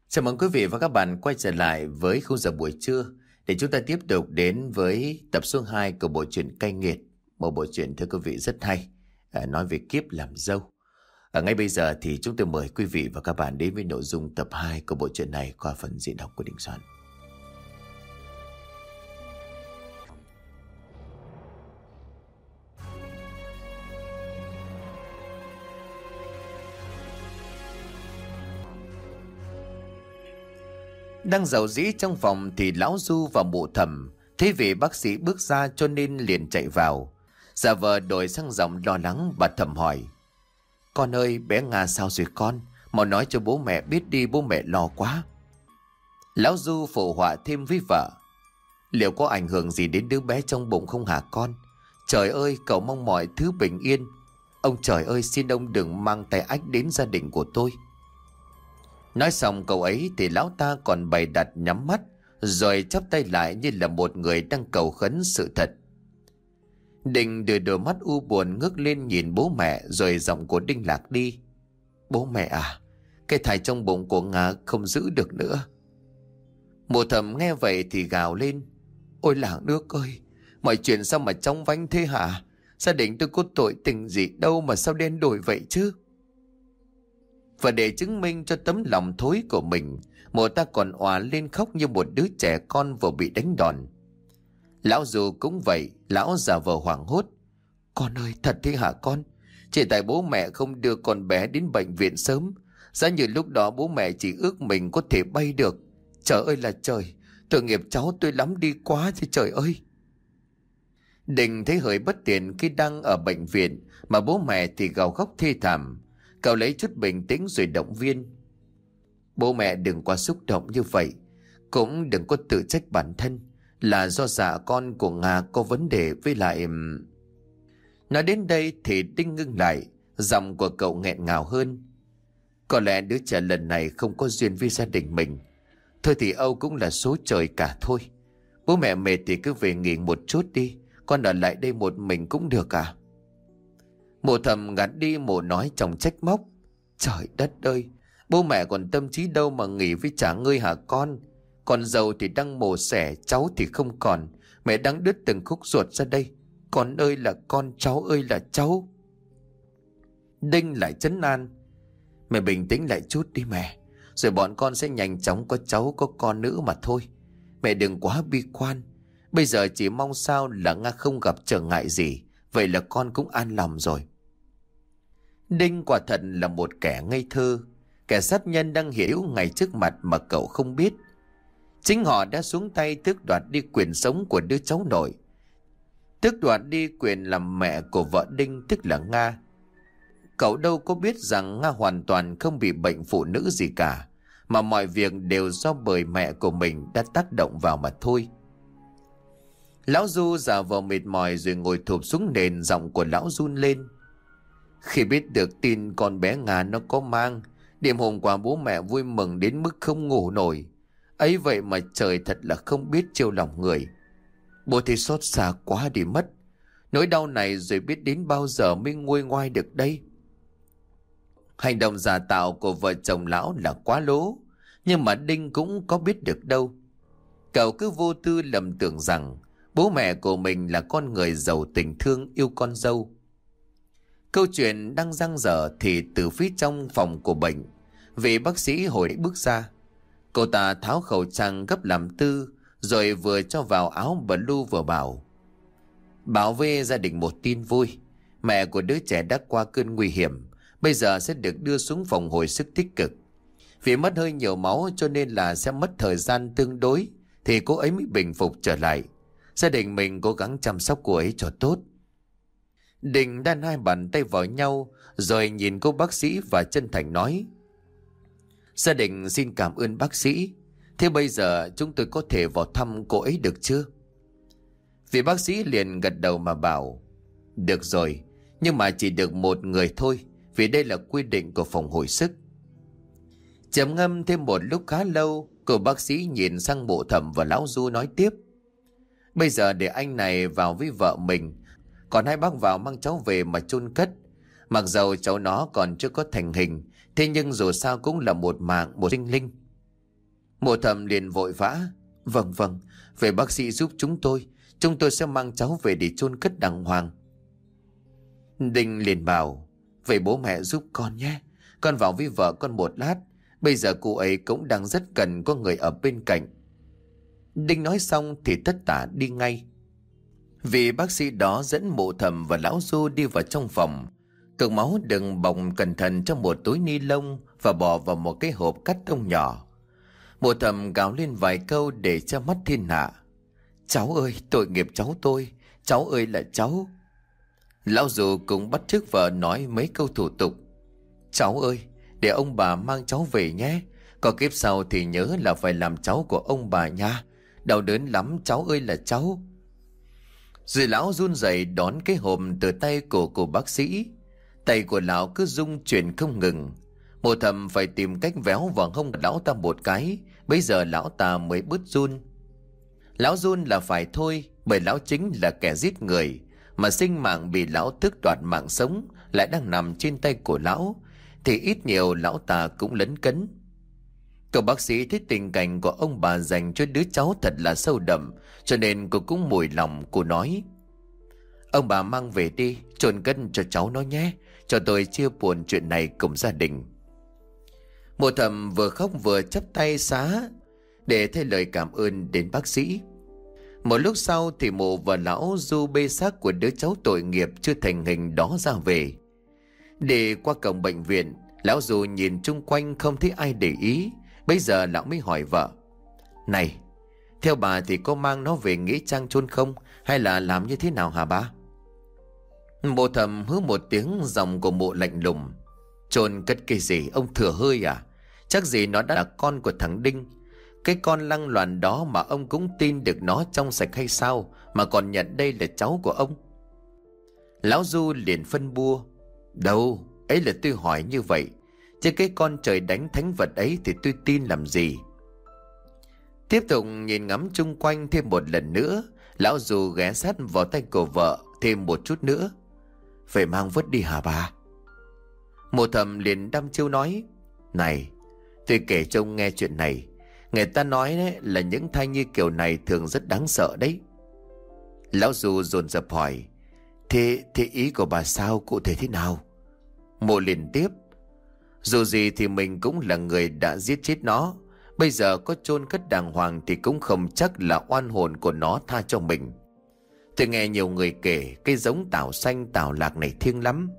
Chào mừng quý vị và các bạn quay trở lại với khung giờ buổi trưa để chúng ta tiếp tục đến với tập số 2 của bộ truyện Cay Nghiệt. Một bộ truyện thưa quý vị rất hay, nói về kiếp làm dâu. Ngay bây giờ thì chúng tôi mời quý vị và các bạn đến với nội dung tập 2 của bộ truyện này qua phần diễn đọc của Đình Soạn. Đang rầu rĩ trong phòng thì lão Du và mụ Thẩm thấy vị bác sĩ bước ra cho nên liền chạy vào. Giả vờ đổi sang giọng lo lắng, bà Thẩm hỏi: "Con ơi, bé Nga sao rồi con? Mau nói cho bố mẹ biết đi, bố mẹ lo quá." Lão Du phụ họa thêm với vợ: "Liệu có ảnh hưởng gì đến đứa bé trong bụng không hả con? Trời ơi, cậu mong mọi thứ bình yên. Ông trời ơi, xin ông đừng mang tai ách đến gia đình của tôi." Nói xong câu ấy thì lão ta còn bày đặt nhắm mắt, rồi chắp tay lại như là một người đang cầu khấn sự thật. Đình đưa đôi mắt u buồn ngước lên nhìn bố mẹ, rồi giọng của Đinh lạc đi: "Bố mẹ à, cái thai trong bụng của Nga không giữ được nữa." Mụ Thẩm nghe vậy thì gào lên: "Ôi làng nước ơi, mọi chuyện sao mà chóng vánh thế hả? Gia đình tôi có tội tình gì đâu mà sao đen đổi vậy chứ?" Và để chứng minh cho tấm lòng thối của mình, mụ ta còn òa lên khóc như một đứa trẻ con vừa bị đánh đòn. Lão Du cũng vậy, lão giả vờ hoảng hốt: "Con ơi, thật thế hả con? Chỉ tại bố mẹ không đưa con bé đến bệnh viện sớm. Giá như lúc đó bố mẹ chỉ ước mình có thể bay được. Trời ơi là trời, tội nghiệp cháu tôi lắm đi quá chứ trời ơi." Đình thấy hơi bất tiện khi đang ở bệnh viện, mà bố mẹ thì gào khóc thê thảm. Cậu lấy chút bình tĩnh rồi động viên: "Bố mẹ đừng quá xúc động như vậy, cũng đừng có tự trách bản thân, là do dạ con của Nga có vấn đề với lại..." Nói đến đây thì Đinh ngưng lại, giọng của cậu nghẹn ngào hơn: "Có lẽ đứa trẻ lần này không có duyên với gia đình mình. Thôi thì Âu cũng là số trời cả thôi. Bố mẹ mệt thì cứ về nghỉ một chút đi, con ở lại đây một mình cũng được à?" Mụ Thẩm gạt đi, mụ nói trong trách móc: "Trời đất ơi, bố mẹ còn tâm trí đâu mà nghỉ với chả ngươi hả con? Con dâu thì đang mổ xẻ, cháu thì không còn. Mẹ đang đứt từng khúc ruột ra đây. Con ơi là con, cháu ơi là cháu." Đinh lại trấn an: "Mẹ bình tĩnh lại chút đi mẹ, rồi bọn con sẽ nhanh chóng có cháu có con nữa mà thôi. Mẹ đừng quá bi quan. Bây giờ chỉ mong sao là Nga không gặp trở ngại gì, vậy là con cũng an lòng rồi." Đinh quả thật là một kẻ ngây thơ. Kẻ sát nhân đang hiện hữu ngay trước mặt mà cậu không biết. Chính họ đã xuống tay tước đoạt đi quyền sống của đứa cháu nội, tước đoạt đi quyền làm mẹ của vợ Đinh, tức là Nga. Cậu đâu có biết rằng Nga hoàn toàn không bị bệnh phụ nữ gì cả, mà mọi việc đều do bởi mẹ của mình đã tác động vào mà thôi. Lão Du giả vờ mệt mỏi rồi ngồi thụp xuống nền, giọng của lão run lên: "Khi biết được tin con bé Nga nó có mang, đêm hôm qua bố mẹ vui mừng đến mức không ngủ nổi. Ấy vậy mà trời thật là không biết chiều lòng người. Bố thì xót xa quá đi mất. Nỗi đau này rồi biết đến bao giờ mới nguôi ngoai được đây." Hành động giả tạo của vợ chồng lão là quá lố, nhưng mà Đinh cũng có biết được đâu. Cậu cứ vô tư lầm tưởng rằng bố mẹ của mình là con người giàu tình thương yêu con dâu. Câu chuyện đang dang dở thì từ phía trong phòng của bệnh, vị bác sĩ hồi nãy bước ra. Cô ta tháo khẩu trang gấp làm tư, rồi vừa cho vào áo blue vừa bảo: "Bảo vệ gia đình một tin vui. Mẹ của đứa trẻ đã qua cơn nguy hiểm, bây giờ sẽ được đưa xuống phòng hồi sức tích cực. Vì mất hơi nhiều máu cho nên là sẽ mất thời gian tương đối thì cô ấy mới bình phục trở lại. Gia đình mình cố gắng chăm sóc cô ấy cho tốt." Đình đan hai bàn tay vào nhau rồi nhìn cô bác sĩ và chân thành nói: "Gia đình xin cảm ơn bác sĩ. Thế bây giờ chúng tôi có thể vào thăm cô ấy được chưa?" Vị bác sĩ liền gật đầu mà bảo: "Được rồi, nhưng mà chỉ được một người thôi, vì đây là quy định của phòng hồi sức." Trầm ngâm thêm một lúc khá lâu, cô bác sĩ nhìn sang Mụ Thẩm và lão Du nói tiếp: "Bây giờ để anh này vào với vợ mình, còn hai bác vào mang cháu về mà chôn cất. Mặc dầu cháu nó còn chưa có thành hình, thế nhưng dù sao cũng là một mạng, một sinh linh." Mộ Thầm liền vội vã. Vâng vâng, về bác sĩ giúp chúng tôi sẽ mang cháu về để chôn cất đàng hoàng. Đinh liền bảo, vậy bố mẹ giúp con nhé, con vào với vợ con một lát, bây giờ cụ ấy cũng đang rất cần có người ở bên cạnh. Đinh nói xong thì tất tả đi ngay. Vị bác sĩ đó dẫn Mộ Thầm và lão Du đi vào trong phòng. Cục máu được bọc cẩn thận trong một túi ni lông và bỏ vào một cái hộp cắt tông nhỏ. Mộ Thầm gào lên vài câu để che mắt thiên hạ. Cháu ơi, tội nghiệp cháu tôi, cháu ơi là cháu. Lão Du cũng bắt chước vợ nói mấy câu thủ tục. Cháu ơi, để ông bà mang cháu về nhé, có kiếp sau thì nhớ là phải làm cháu của ông bà nha, đau đớn lắm cháu ơi là cháu. Rồi lão run rẩy đón cái hộp từ tay của cô bác sĩ. Tay của lão cứ rung chuyển không ngừng. Mộ Thầm phải tìm cách véo vào hông lão ta một cái, bây giờ lão ta mới bớt run. Lão run là phải thôi, bởi lão chính là kẻ giết người, mà sinh mạng bị lão tước đoạt mạng sống lại đang nằm trên tay của lão, thì ít nhiều lão ta cũng lấn cấn. Cậu bác sĩ thấy tình cảnh của ông bà dành cho đứa cháu thật là sâu đậm, cho nên cô cũng mùi lòng. Cô nói, ông bà mang về đi, chôn cất cho cháu nó nhé, cho tôi chia buồn chuyện này cùng gia đình. Mộ Thầm vừa khóc vừa chắp tay xá để thay lời cảm ơn đến bác sĩ. Một lúc sau thì mộ và lão Du bê xác của đứa cháu tội nghiệp chưa thành hình đó ra về. Để qua cổng bệnh viện, lão Du nhìn chung quanh không thấy ai để ý. Bây giờ lão mới hỏi vợ, này, theo bà thì có mang nó về nghĩa trang chôn không, hay là làm như thế nào hả bà? Mộ Thầm hứ một tiếng, giọng của mộ lạnh lùng. Chôn cất cái gì, ông thừa hơi à? Chắc gì nó đã là con của thằng Đinh. Cái con lăng loàn đó mà ông cũng tin được nó trong sạch hay sao, mà còn nhận đây là cháu của ông? Lão Du liền phân bua. Đâu, ấy là tôi hỏi như vậy, chứ cái con trời đánh thánh vật ấy thì tôi tin làm gì. Tiếp tục nhìn ngắm chung quanh thêm một lần nữa, lão Du ghé sát vào tay của vợ thêm một chút nữa. Phải mang vứt đi hả bà? Mộ Thầm liền đăm chiêu nói, này, tôi kể cho ông nghe chuyện này. Người ta nói đấy là những thai nhi kiểu này thường rất đáng sợ đấy. Lão Du dồn dập hỏi, Thế ý của bà sao, cụ thể thế nào? Mộ liền tiếp, dù gì thì mình cũng là người đã giết chết nó. Bây giờ có chôn cất đàng hoàng thì cũng không chắc là oan hồn của nó tha cho mình. Tôi nghe nhiều người kể cái giống tảo xanh tảo lạc này thiêng lắm.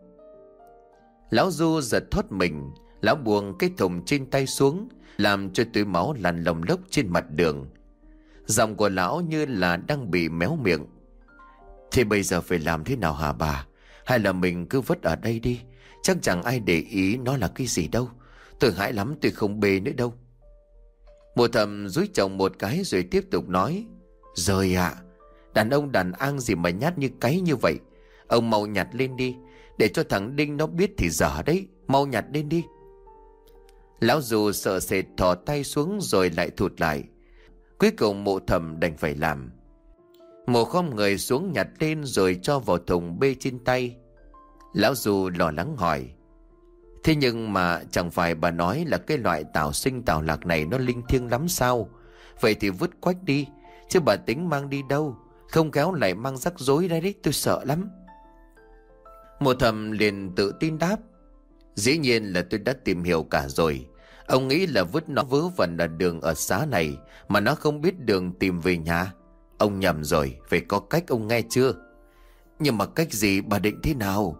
Lão Du giật thoát mình. Lão buông cái thùng trên tay xuống, làm cho túi máu lăn lồng lốc trên mặt đường. Giọng của lão như là đang bị méo miệng. Thế bây giờ phải làm thế nào hả bà? Hay là mình cứ vứt ở đây đi, chắc chẳng ai để ý nó là cái gì đâu. Tôi hãi lắm, tôi không bê nữa đâu. Mộ Thầm dúi chồng một cái rồi tiếp tục nói, Rồi ạ, đàn ông đàn an gì mà nhát như cáy như vậy. Ông mau nhặt lên đi, để cho thằng Đinh nó biết thì dở đấy. Mau nhặt lên đi. Lão Du sợ sệt thò tay xuống rồi lại thụt lại. Cuối cùng Mộ Thầm đành phải làm. Mộ khom người xuống nhặt lên rồi cho vào thùng bê trên tay. Lão Du lo lắng hỏi, thế nhưng mà chẳng phải bà nói là cái loại tảo sinh tảo lạc này nó linh thiêng lắm sao? Vậy thì vứt quách đi, chứ bà tính mang đi đâu? Không khéo lại mang rắc rối ra đấy, tôi sợ lắm. Mộ Thầm liền tự tin đáp, dĩ nhiên là tôi đã tìm hiểu cả rồi. Ông nghĩ là vứt nó vớ vẩn ở đường ở xá này mà nó không biết đường tìm về nhà. Ông nhầm rồi, phải có cách, ông nghe chưa? Nhưng mà cách gì, bà định thế nào?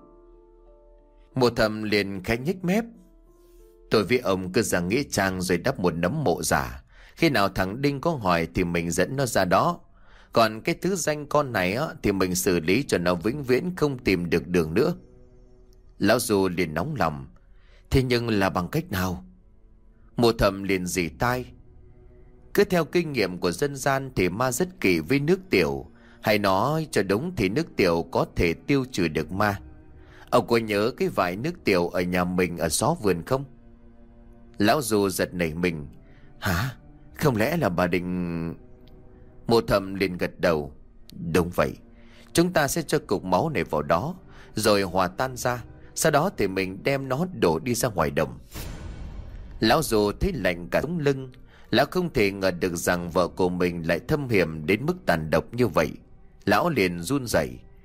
Mộ Thầm liền khẽ nhếch mép. Tôi với ông cứ ra nghĩa trang rồi đắp một nấm mộ giả. Khi nào thằng Đinh có hỏi thì mình dẫn nó ra đó. Còn cái thứ danh con này á, thì mình xử lý cho nó vĩnh viễn không tìm được đường nữa. Lão Du liền nóng lòng. Thế nhưng là bằng cách nào? Mộ Thầm liền rỉ tai. Cứ theo kinh nghiệm của dân gian thì ma rất kỵ với nước tiểu. Hay nói cho đúng thì nước tiểu có thể tiêu trừ được ma. Ông có nhớ cái vải nước tiểu ở nhà mình ở xó vườn không? Lão Du giật nảy mình. Hả? Không lẽ là bà định... Mộ Thầm liền gật đầu. Đúng vậy. Chúng ta sẽ cho cục máu này vào đó, rồi hòa tan ra. Sau đó thì mình đem nó đổ đi ra ngoài đồng. Lão Du thấy lạnh cả sống lưng. Lão không thể ngờ được rằng vợ của mình lại thâm hiểm đến mức tàn độc như vậy. Lão liền run rẩy.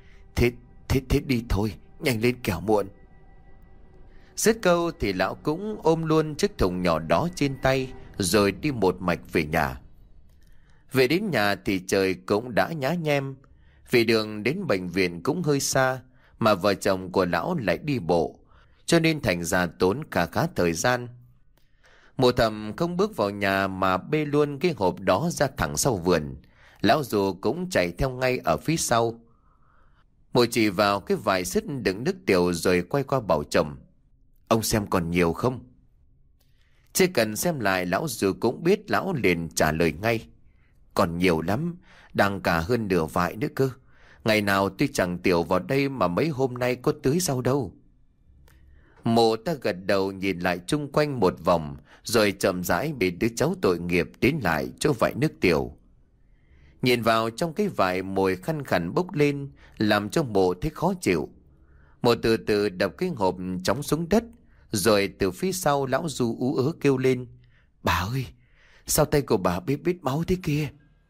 Thế đi thôi, nhanh lên kẻo muộn. Dứt câu thì lão cũng ôm luôn chiếc thùng nhỏ đó trên tay, rồi đi một mạch về nhà. Về đến nhà thì trời cũng đã nhá nhem. Vì đường đến bệnh viện cũng hơi xa, mà vợ chồng của lão lại đi bộ, cho nên thành ra tốn khá thời gian. Mộ Thầm không bước vào nhà mà bê luôn cái hộp đó ra thẳng sau vườn. Lão dù cũng chạy theo ngay ở phía sau. Mộ chỉ vào cái vải sứt đựng nước tiểu rồi quay qua bảo chồng: "Ông xem còn nhiều không?" Chỉ cần xem lại, lão dù cũng biết. Lão liền trả lời ngay: "Còn nhiều lắm, đang cả hơn nửa vại nữa cơ. Ngày nào tuy chẳng tiểu vào đây mà mấy hôm nay có tưới rau đâu." Mộ ta gật đầu nhìn lại chung quanh một vòng, rồi chậm rãi bị đứa cháu tội nghiệp tiến lại chỗ vại nước tiểu. Nhìn vào trong cái vại, mùi khăn khẳn bốc lên, làm cho Mộ thấy khó chịu. Mộ từ từ đập cái hộp chóng xuống đất, rồi từ phía sau lão Du ú ớ kêu lên: "Bà ơi, sao tay của bà bít máu thế kia?"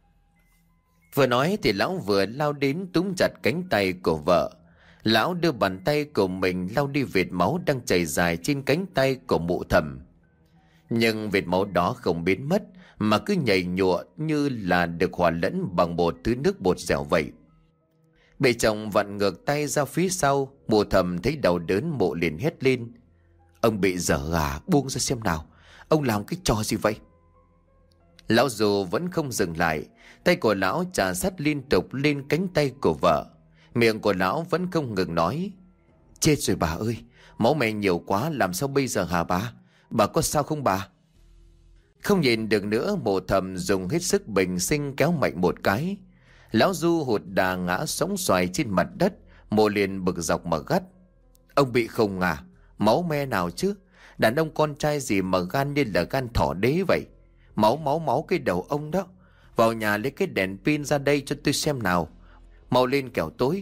Vừa nói thì lão vừa lao đến túm chặt cánh tay của vợ. Lão đưa bàn tay của mình lau đi vệt máu đang chảy dài trên cánh tay của Mộ Thầm. Nhưng vệt máu đó không biến mất, mà cứ nhầy nhụa như là được hòa lẫn bằng một thứ nước bột dẻo vậy. Bị chồng vặn ngược tay ra phía sau, Mộ Thầm thấy đau đớn. Mộ liền hét lên: "Ông bị dở à? Buông ra xem nào, ông làm cái trò gì vậy?" Lão dù vẫn không dừng lại. Tay của lão chà sát liên tục lên cánh tay của vợ. Miệng của lão vẫn không ngừng nói: "Chết rồi bà ơi, máu mẹ nhiều quá, làm sao bây giờ hả bà? Bà có sao không bà?" Không nhìn được nữa, Mộ Thầm dùng hết sức bình sinh kéo mạnh một cái. Lão Du hụt đà ngã sóng xoài trên mặt đất. Mộ liền bực dọc mà gắt: "Ông bị không à? Máu me nào chứ? Đàn ông con trai gì mà gan như là gan thỏ đế vậy? Máu cái đầu ông đó. Vào nhà lấy cái đèn pin ra đây cho tôi xem nào. Mau lên kẻo tối."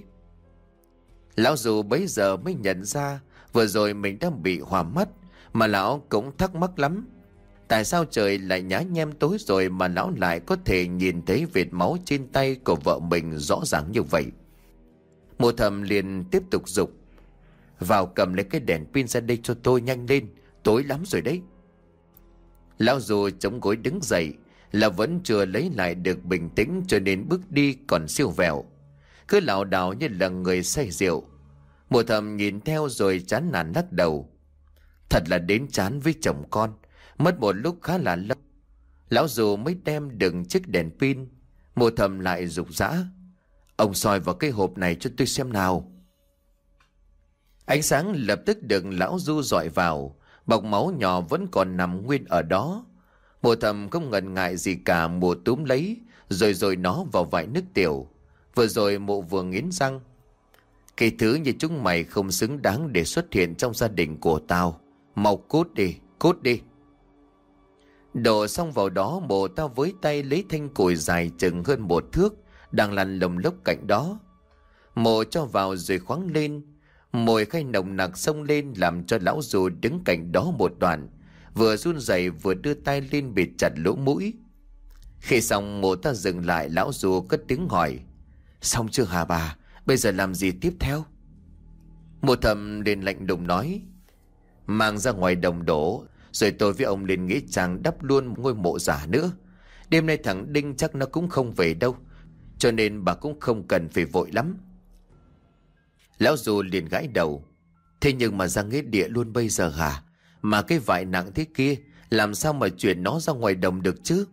Lão dù bấy giờ mới nhận ra vừa rồi mình đang bị hoa mắt, mà lão cũng thắc mắc lắm. Tại sao trời lại nhá nhem tối rồi mà lão lại có thể nhìn thấy vệt máu trên tay của vợ mình rõ ràng như vậy? Mộ Thầm liền tiếp tục giục: "Vào cầm lấy cái đèn pin ra đây cho tôi, nhanh lên, tối lắm rồi đấy." Lão dù chống gối đứng dậy là vẫn chưa lấy lại được bình tĩnh, cho nên bước đi còn siêu vẹo, cứ lảo đảo như là người say rượu. Mộ Thầm nhìn theo rồi chán nản lắc đầu: "Thật là đến chán với chồng con." Mất một lúc khá là lâu, lão dù mới đem đựng chiếc đèn pin. Mộ Thầm lại rục rã: "Ông soi vào cái hộp này cho tôi xem nào." Ánh sáng lập tức được lão Du dọi vào. Bọc máu nhỏ vẫn còn nằm nguyên ở đó. Mộ Thầm không ngần ngại gì cả, Mộ túm lấy rồi nó vào vại nước tiểu. Vừa rồi Mộ vừa nghiến răng: "Cái thứ như chúng mày không xứng đáng để xuất hiện trong gia đình của tao. Mau cút đi, cút đi." Đổ xong vào đó, Mộ tao với tay lấy thanh củi dài chừng hơn 1 thước đang lăn lồng lốc cạnh đó. Mộ cho vào rồi khoáng lên. Mùi khai nồng nặc xông lên làm cho lão dù đứng cạnh đó một đoạn, vừa run rẩy vừa đưa tay lên bịt chặt lỗ mũi. Khi xong, Mộ ta dừng lại. Lão dù cất tiếng hỏi: "Xong chưa hả bà? Bây giờ làm gì tiếp theo?" Mộ Thầm liền lạnh lùng nói: "Mang ra ngoài đồng đổ, rồi tôi với ông lên nghĩa trang đắp luôn ngôi mộ giả nữa. Đêm nay thằng Đinh chắc nó cũng không về đâu, cho nên bà cũng không cần phải vội lắm." Lão dù liền gãi đầu: "Thế nhưng mà ra nghĩa địa luôn bây giờ hả? Mà cái vải nặng thế kia, làm sao mà chuyển nó ra ngoài đồng được chứ?"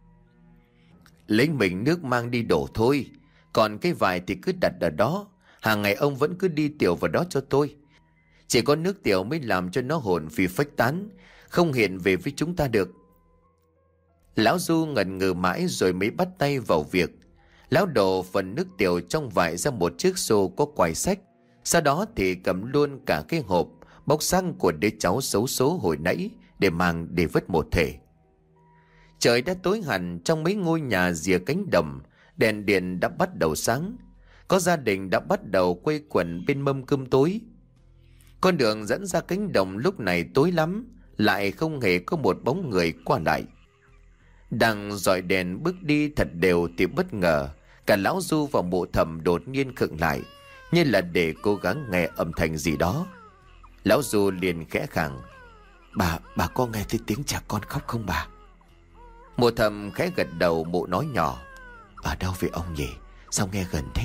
"Lấy mình nước mang đi đổ thôi, còn cái vải thì cứ đặt ở đó. Hàng ngày ông vẫn cứ đi tiểu vào đó cho tôi. Chỉ có nước tiểu mới làm cho nó hồn phi phách tán, không hiện về với chúng ta được." Lão Du ngần ngừ mãi rồi mới bắt tay vào việc. Lão đổ phần nước tiểu trong vải ra một chiếc xô có quài sách. Sau đó thì cầm luôn cả cái hộp bóc xăng của đứa cháu xấu số hồi nãy để mang để vứt một thể. Trời đã tối hẳn. Trong mấy ngôi nhà rìa cánh đồng, đèn điện đã bắt đầu sáng. Có gia đình đã bắt đầu quây quần bên mâm cơm tối. Con đường dẫn ra cánh đồng lúc này tối lắm, lại không hề có một bóng người qua lại. Đang dọi đèn bước đi thật đều thì bất ngờ cả lão Du và Mụ Thầm đột nhiên khựng lại, như là để cố gắng nghe âm thanh gì đó. Lão Du liền khẽ khàng: Bà có nghe thấy tiếng trẻ con khóc không bà? Mụ Thầm khẽ gật đầu. Mụ nói nhỏ: Ở đâu vậy ông nhỉ? Sao nghe gần thế?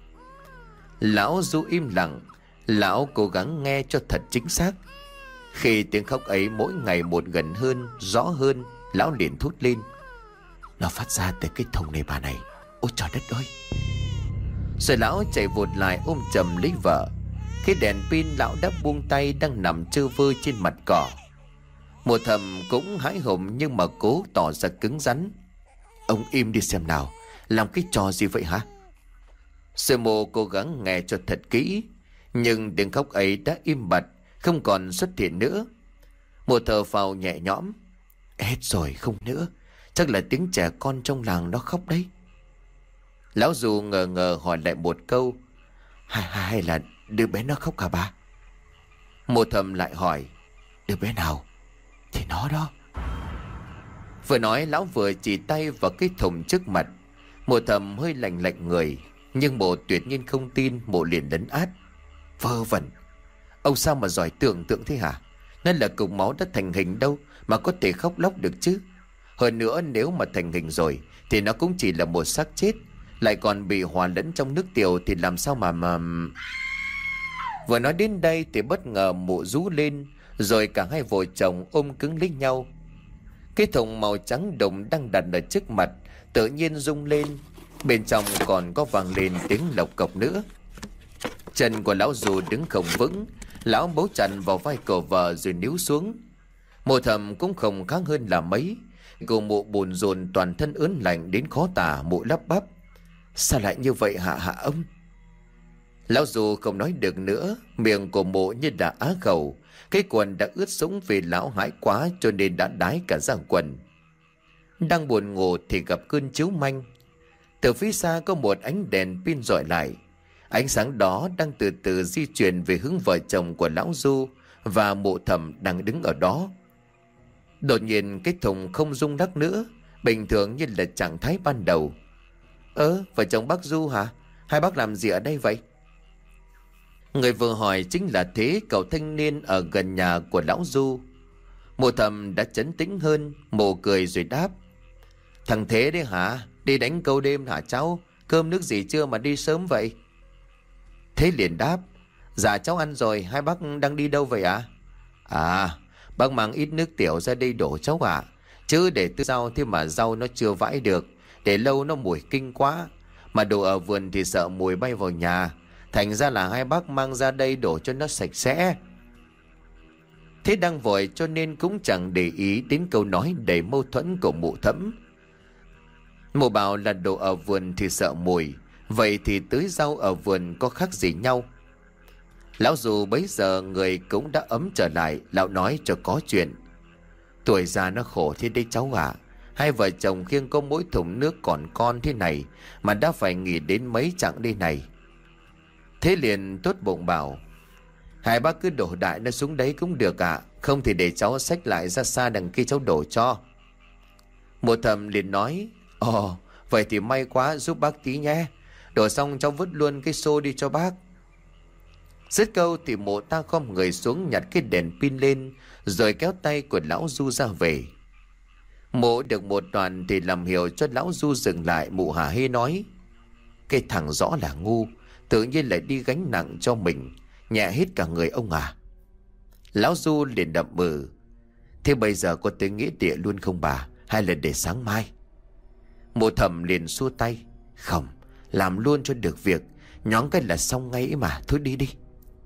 Lão Du im lặng. Lão cố gắng nghe cho thật chính xác. Khi tiếng khóc ấy mỗi ngày một gần hơn, rõ hơn, lão liền thốt lên: Nó phát ra từ cái thùng này bà này. Ôi trời đất ơi! Rồi lão chạy vụt lại ôm chầm lấy vợ. Khi đèn pin lão đã buông tay, đang nằm trơ vơ trên mặt cỏ. Mụ Thầm cũng hãi hùng nhưng mà cố tỏ ra cứng rắn: Ông im đi xem nào, làm cái trò gì vậy hả? Sư Mô cố gắng nghe cho thật kỹ, nhưng tiếng khóc ấy đã im bặt, không còn xuất hiện nữa. Mụ thở phào nhẹ nhõm: Hết rồi, không nữa. Chắc là tiếng trẻ con trong làng nó khóc đấy. Lão Du ngờ ngờ hỏi lại một câu: Hay là đứa bé nó khóc hả bà? Mụ Thầm lại hỏi: Đứa bé nào? Thì nó đó. Vừa nói lão vừa chỉ tay vào cái thùng trước mặt. Mụ Thầm hơi lạnh lạnh người, nhưng Mụ tuyệt nhiên không tin. Mụ liền lấn át: Vớ vẩn, ông sao mà giỏi tưởng tượng thế hả? Nên là cục máu đã thành hình đâu mà có thể khóc lóc được chứ. Hơn nữa nếu mà thành hình rồi thì nó cũng chỉ là một xác chết, lại còn bị hòa lẫn trong nước tiểu thì làm sao mà... Vừa nói đến đây thì bất ngờ Mụ rú lên, rồi cả hai vợ chồng ôm cứng lấy nhau. Cái thùng màu trắng đồng đang đặt ở trước mặt tự nhiên rung lên, bên trong còn có vang lên tiếng lộc cộc nữa. Chân của lão Du đứng không vững, lão bấu chặt vào vai cậu vợ rồi níu xuống. Mụ Thầm cũng không khác hơn là mấy. Cô Mụ bồn rồn toàn thân ớn lạnh đến khó tả. Mụ lắp bắp: Sao lại như vậy hả ông? Lão Du không nói được nữa, miệng của Mụ như đã á khẩu. Cái quần đã ướt sũng vì lão hãi quá cho nên đã đái cả ra quần. Đang buồn ngủ thì gặp cơn chiếu manh. Từ phía xa có một ánh đèn pin rọi lại. Ánh sáng đó đang từ từ di chuyển về hướng vợ chồng của lão Du và Mụ Thầm đang đứng ở đó. Đột nhiên cái thùng không rung lắc nữa, bình thường như là trạng thái ban đầu. Vợ chồng bác Du hả? Hai bác làm gì ở đây vậy? Người vừa hỏi chính là Thế, cậu thanh niên ở gần nhà của lão Du. Mụ Thầm đã trấn tĩnh hơn. Mụ cười rồi đáp: Thằng Thế đấy hả? Đi đánh câu đêm hả cháu? Cơm nước gì chưa mà đi sớm vậy? Thế liền đáp: Dạ cháu ăn rồi. Hai bác đang đi đâu vậy ạ? Bác mang ít nước tiểu ra đây đổ cháu ạ. Chứ để tưới rau thế mà rau nó chưa vãi được, để lâu nó mùi kinh quá. Mà đồ ở vườn thì sợ mùi bay vào nhà, thành ra là hai bác mang ra đây đổ cho nó sạch sẽ. Thế đang vội cho nên cũng chẳng để ý đến câu nói đầy mâu thuẫn của Mụ Thẫm. Mụ bảo là đồ ở vườn thì sợ mùi, vậy thì tưới rau ở vườn có khác gì nhau? Lão Du bấy giờ người cũng đã ấm trở lại. Lão nói cho có chuyện: Tuổi già nó khổ thế đấy cháu ạ. Hai vợ chồng khiêng có mỗi thùng nước còn con thế này mà đã phải nghỉ đến mấy chặng đi này. Thế liền tốt bụng bảo: Hai bác cứ đổ đại nó xuống đấy cũng được ạ. Không thì để cháu xách lại ra xa đằng kia cháu đổ cho. Mụ Thầm liền nói: Vậy thì may quá, giúp bác tí nhé. Đổ xong cháu vứt luôn cái xô đi cho bác. Dứt câu thì Mụ ta khom người xuống nhặt cái đèn pin lên, rồi kéo tay của lão Du ra về. Mụ được một đoạn thì làm hiểu cho lão Du dừng lại. Mụ hả hê nói: Cái thằng rõ là ngu, tự nhiên lại đi gánh nặng cho mình, nhẹ hết cả người ông à. Lão Du liền đậm bừ: Thế bây giờ có tới nghĩa địa luôn không bà, hay là để sáng mai? Mụ Thầm liền xua tay: Không, làm luôn cho được việc, nhón cái là xong ngay mà, thôi đi đi.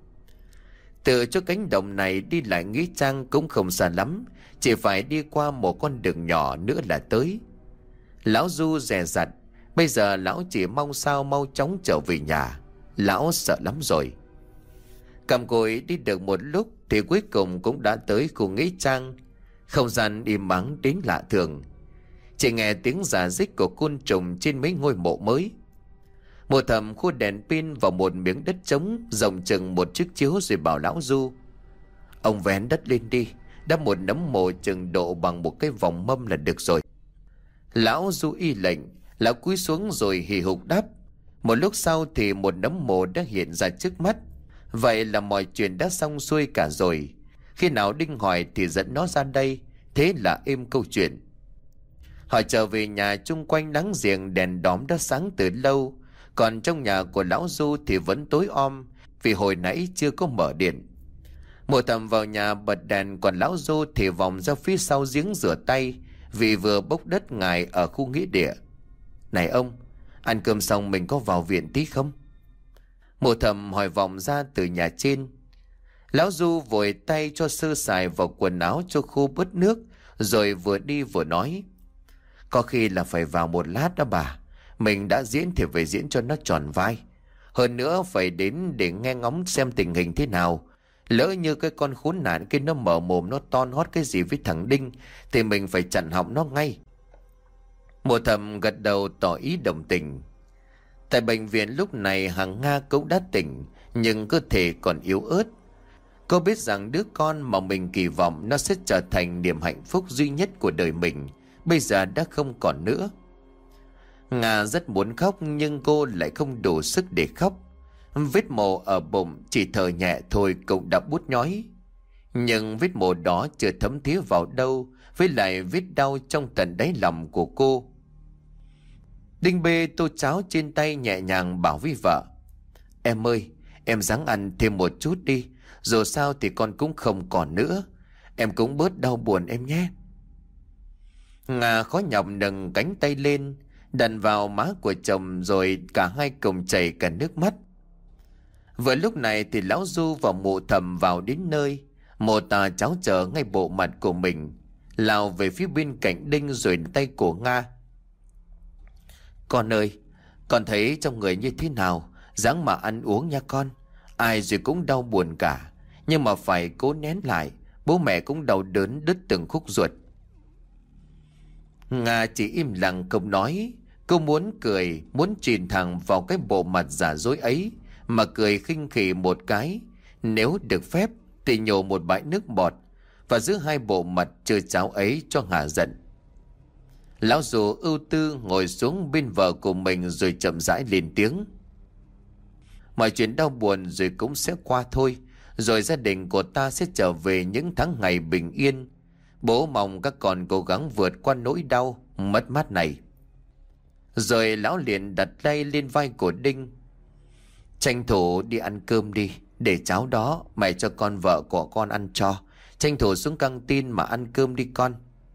Từ chỗ cánh đồng này đi lại nghĩa trang cũng không xa lắm, chỉ phải đi qua một con đường nhỏ nữa là tới. Lão Du dè dặt, bây giờ lão chỉ mong sao mau chóng trở về nhà. Lão sợ lắm rồi. Cầm còi đi được một lúc thì cuối cùng cũng đã tới khu nghĩa trang. Không gian im ắng đến lạ thường, chỉ nghe tiếng rả rích của côn trùng trên mấy ngôi mộ mới. Mụ Thầm khu đèn pin vào một miếng đất trống rộng chừng một chiếc chiếu rồi bảo lão Du: Ông vén đất lên đi, đắp một nấm mồ chừng độ bằng một cái vòng mâm là được rồi. Lão Du y lệnh. Lão cúi xuống rồi hì hục đáp. Một lúc sau thì một nấm mồ đã hiện ra trước mắt. Vậy là mọi chuyện đã xong xuôi cả rồi. Khi nào Đinh hỏi thì dẫn nó ra đây. Thế là êm câu chuyện. Họ trở về nhà, chung quanh láng giềng đèn đóm đã sáng từ lâu. Còn trong nhà của lão Du thì vẫn tối om, vì hồi nãy chưa có mở điện. Mộ Thầm vào nhà bật đèn, còn lão Du thì vòng ra phía sau giếng rửa tay, vì vừa bốc đất ngài ở khu nghĩa địa. Này ông, ăn cơm xong mình có vào viện tí không? Mộ Thầm hỏi vòng ra từ nhà trên. Lão Du vội tay cho sơ sài vào quần áo cho khô bớt nước, rồi vừa đi vừa nói. Có khi là phải vào một lát đó bà. Mình đã diễn thì phải diễn cho nó tròn vai. Hơn nữa phải đến để nghe ngóng xem tình hình thế nào. Lỡ như cái con khốn nạn kia nó mở mồm nó ton hót cái gì với thằng Đinh, thì mình phải chặn họng nó ngay. Mộ Thầm gật đầu tỏ ý đồng tình. Tại bệnh viện lúc này Hằng Nga cũng đã tỉnh, nhưng cơ thể còn yếu ớt. Cô biết rằng đứa con mà mình kỳ vọng nó sẽ trở thành niềm hạnh phúc duy nhất của đời mình bây giờ đã không còn nữa. Nga rất muốn khóc, nhưng cô lại không đủ sức để khóc. Vết mổ ở bụng chỉ thở nhẹ thôi cũng đã bút nhói. Nhưng vết mổ đó chưa thấm thía vào đâu, với lại vết đau trong tận đáy lòng của cô. Đinh bê tô cháo trên tay nhẹ nhàng bảo với vợ. Em ơi, em ráng ăn thêm một chút đi, dù sao thì con cũng không còn nữa. Em cũng bớt đau buồn em nhé. Nga khó nhọc nâng cánh tay lên, đặt vào má của chồng, rồi cả hai cùng chảy cả nước mắt. Vừa lúc này thì lão Du và Mộ Thầm vào đến nơi. Một tà cháo chờ ngay bộ mặt của mình, lao về phía bên cạnh Đinh rồi tay của Nga. Con ơi, con thấy trong người như thế nào, ráng mà ăn uống nha con. Ai rồi cũng đau buồn cả, nhưng mà phải cố nén lại. Bố mẹ cũng đau đớn đứt từng khúc ruột. Nga chỉ im lặng không nói. Cô muốn cười, muốn chìm thẳng vào cái bộ mặt giả dối ấy, mà cười khinh khỉ một cái. Nếu được phép thì nhổ một bãi nước bọt và giữ hai bộ mặt chơi cháo ấy cho hả giận. Lão Du ưu tư ngồi xuống bên vợ của mình rồi chậm rãi lên tiếng. Mọi chuyện đau buồn rồi cũng sẽ qua thôi. Rồi gia đình của ta sẽ trở về những tháng ngày bình yên. Bố mong các con cố gắng vượt qua nỗi đau mất mát này. Rồi lão liền đặt tay lên vai của Đinh. Tranh thủ đi ăn cơm đi, để cháo đó mẹ cho con vợ của con ăn cho. Tranh thủ xuống căng tin mà ăn cơm đi con.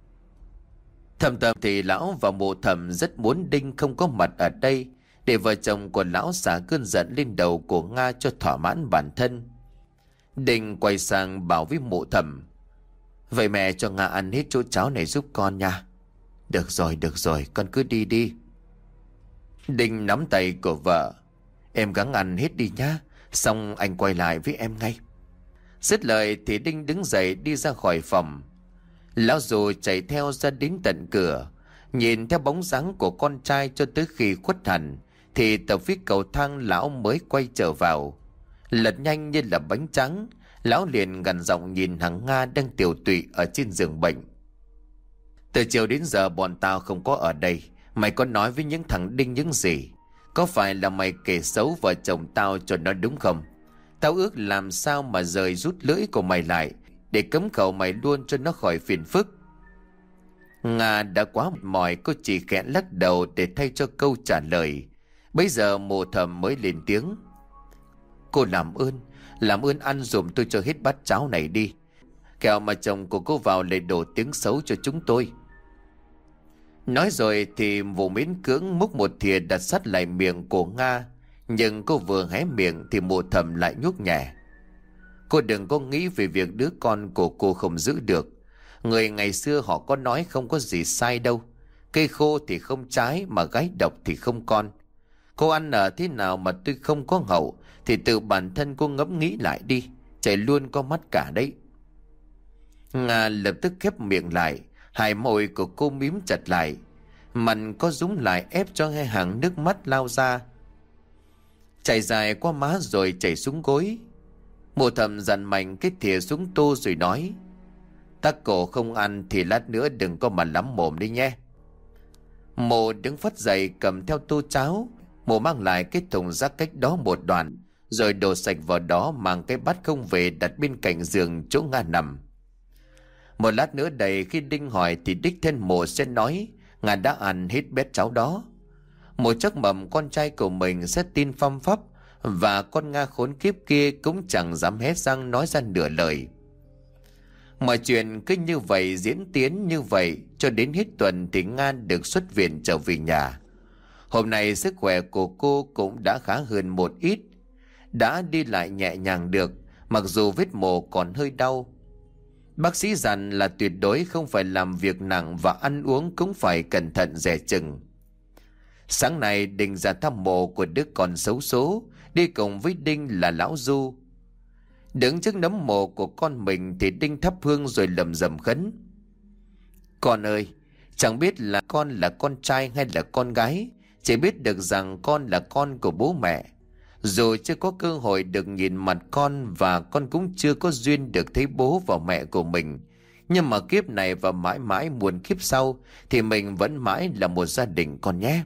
Thầm thầm thì lão và Mộ Thầm rất muốn Đinh không có mặt ở đây, để vợ chồng của lão xả cơn giận lên đầu của Nga cho thỏa mãn bản thân. Đinh quay sang bảo với Mộ Thầm. Vậy mẹ cho Nga ăn hết chỗ cháo này giúp con nha. Được rồi, con cứ đi đi. Đinh nắm tay của vợ. Em gắng ăn hết đi nhá, xong anh quay lại với em ngay. Dứt lời thì Đinh đứng dậy đi ra khỏi phòng. Lão Du chạy theo ra đến tận cửa, nhìn theo bóng dáng của con trai cho tới khi khuất hẳn, thì từ phía cầu thang lão mới quay trở vào. Lật nhanh như là bánh trắng, lão liền gằn giọng nhìn Hằng Nga đang tiều tụy ở trên giường bệnh. Từ chiều đến giờ bọn tao không có ở đây. Mày có nói với những thằng Đinh những gì? Có phải là mày kể xấu vợ chồng tao cho nó đúng không? Tao ước làm sao mà rời rút lưỡi của mày lại, để cấm khẩu mày luôn cho nó khỏi phiền phức. Nga đã quá mệt mỏi, cô chỉ khẽ lắc đầu để thay cho câu trả lời. Bây giờ Mộ Thầm mới lên tiếng. Cô làm ơn ăn dùm tôi cho hết bát cháo này đi. Kẻo mà chồng của cô vào lại đổ tiếng xấu cho chúng tôi. Nói rồi thì vụ miễn cưỡng múc một thìa đặt sát lại miệng của Nga. Nhưng cô vừa hé miệng thì Mộ Thầm lại nhúc nhẹ. Cô đừng có nghĩ về việc đứa con của cô không giữ được. Người ngày xưa họ có nói không có gì sai đâu. Cây khô thì không trái, mà gái độc thì không con. Cô ăn ở thế nào mà tôi không có hậu, thì tự bản thân cô ngẫm nghĩ lại đi. Chảy luôn có mắt cả đấy. Nga lập tức khép miệng lại. Hai môi của cô mím chặt lại, mặt có rúm lại ép cho hai hàng nước mắt lao ra, chảy dài qua má rồi chảy xuống gối. Mộ Thầm dằn mạnh cái thìa xuống tô rồi nói. Tắc cổ không ăn thì lát nữa đừng có mà lắm mồm đi nhé. Mộ đứng phất dậy cầm theo tô cháo. Mộ mang lại cái thùng rác cách đó một đoạn, rồi đổ sạch vào đó, mang cái bát không về đặt bên cạnh giường chỗ Nga nằm. Một lát nữa đầy khi Đinh hỏi thì đích thân Mộ sẽ nói Nga đã ăn hết bát cháo đó. Mộ chắc mầm con trai của mình sẽ tin phăm phắp, và con Nga khốn kiếp kia cũng chẳng dám hé răng nói ra nửa lời. Mọi chuyện cứ như vậy diễn tiến như vậy cho đến hết tuần thì Nga được xuất viện trở về nhà. Hôm nay sức khỏe của cô cũng đã khá hơn một ít, đã đi lại nhẹ nhàng được, mặc dù vết mổ còn hơi đau. Bác sĩ dặn là tuyệt đối không phải làm việc nặng và ăn uống cũng phải cẩn thận dè chừng. Sáng nay Đinh ra thăm mộ của đứa con xấu số, đi cùng với Đinh là lão Du. Đứng trước nấm mộ của con mình thì Đinh thắp hương rồi lầm rầm khấn: Con ơi, chẳng biết là con là con trai hay là con gái, chỉ biết được rằng con là con của bố mẹ. Dù chưa có cơ hội được nhìn mặt con và con cũng chưa có duyên được thấy bố và mẹ của mình, nhưng mà kiếp này và mãi mãi muôn kiếp sau thì mình vẫn mãi là một gia đình con nhé.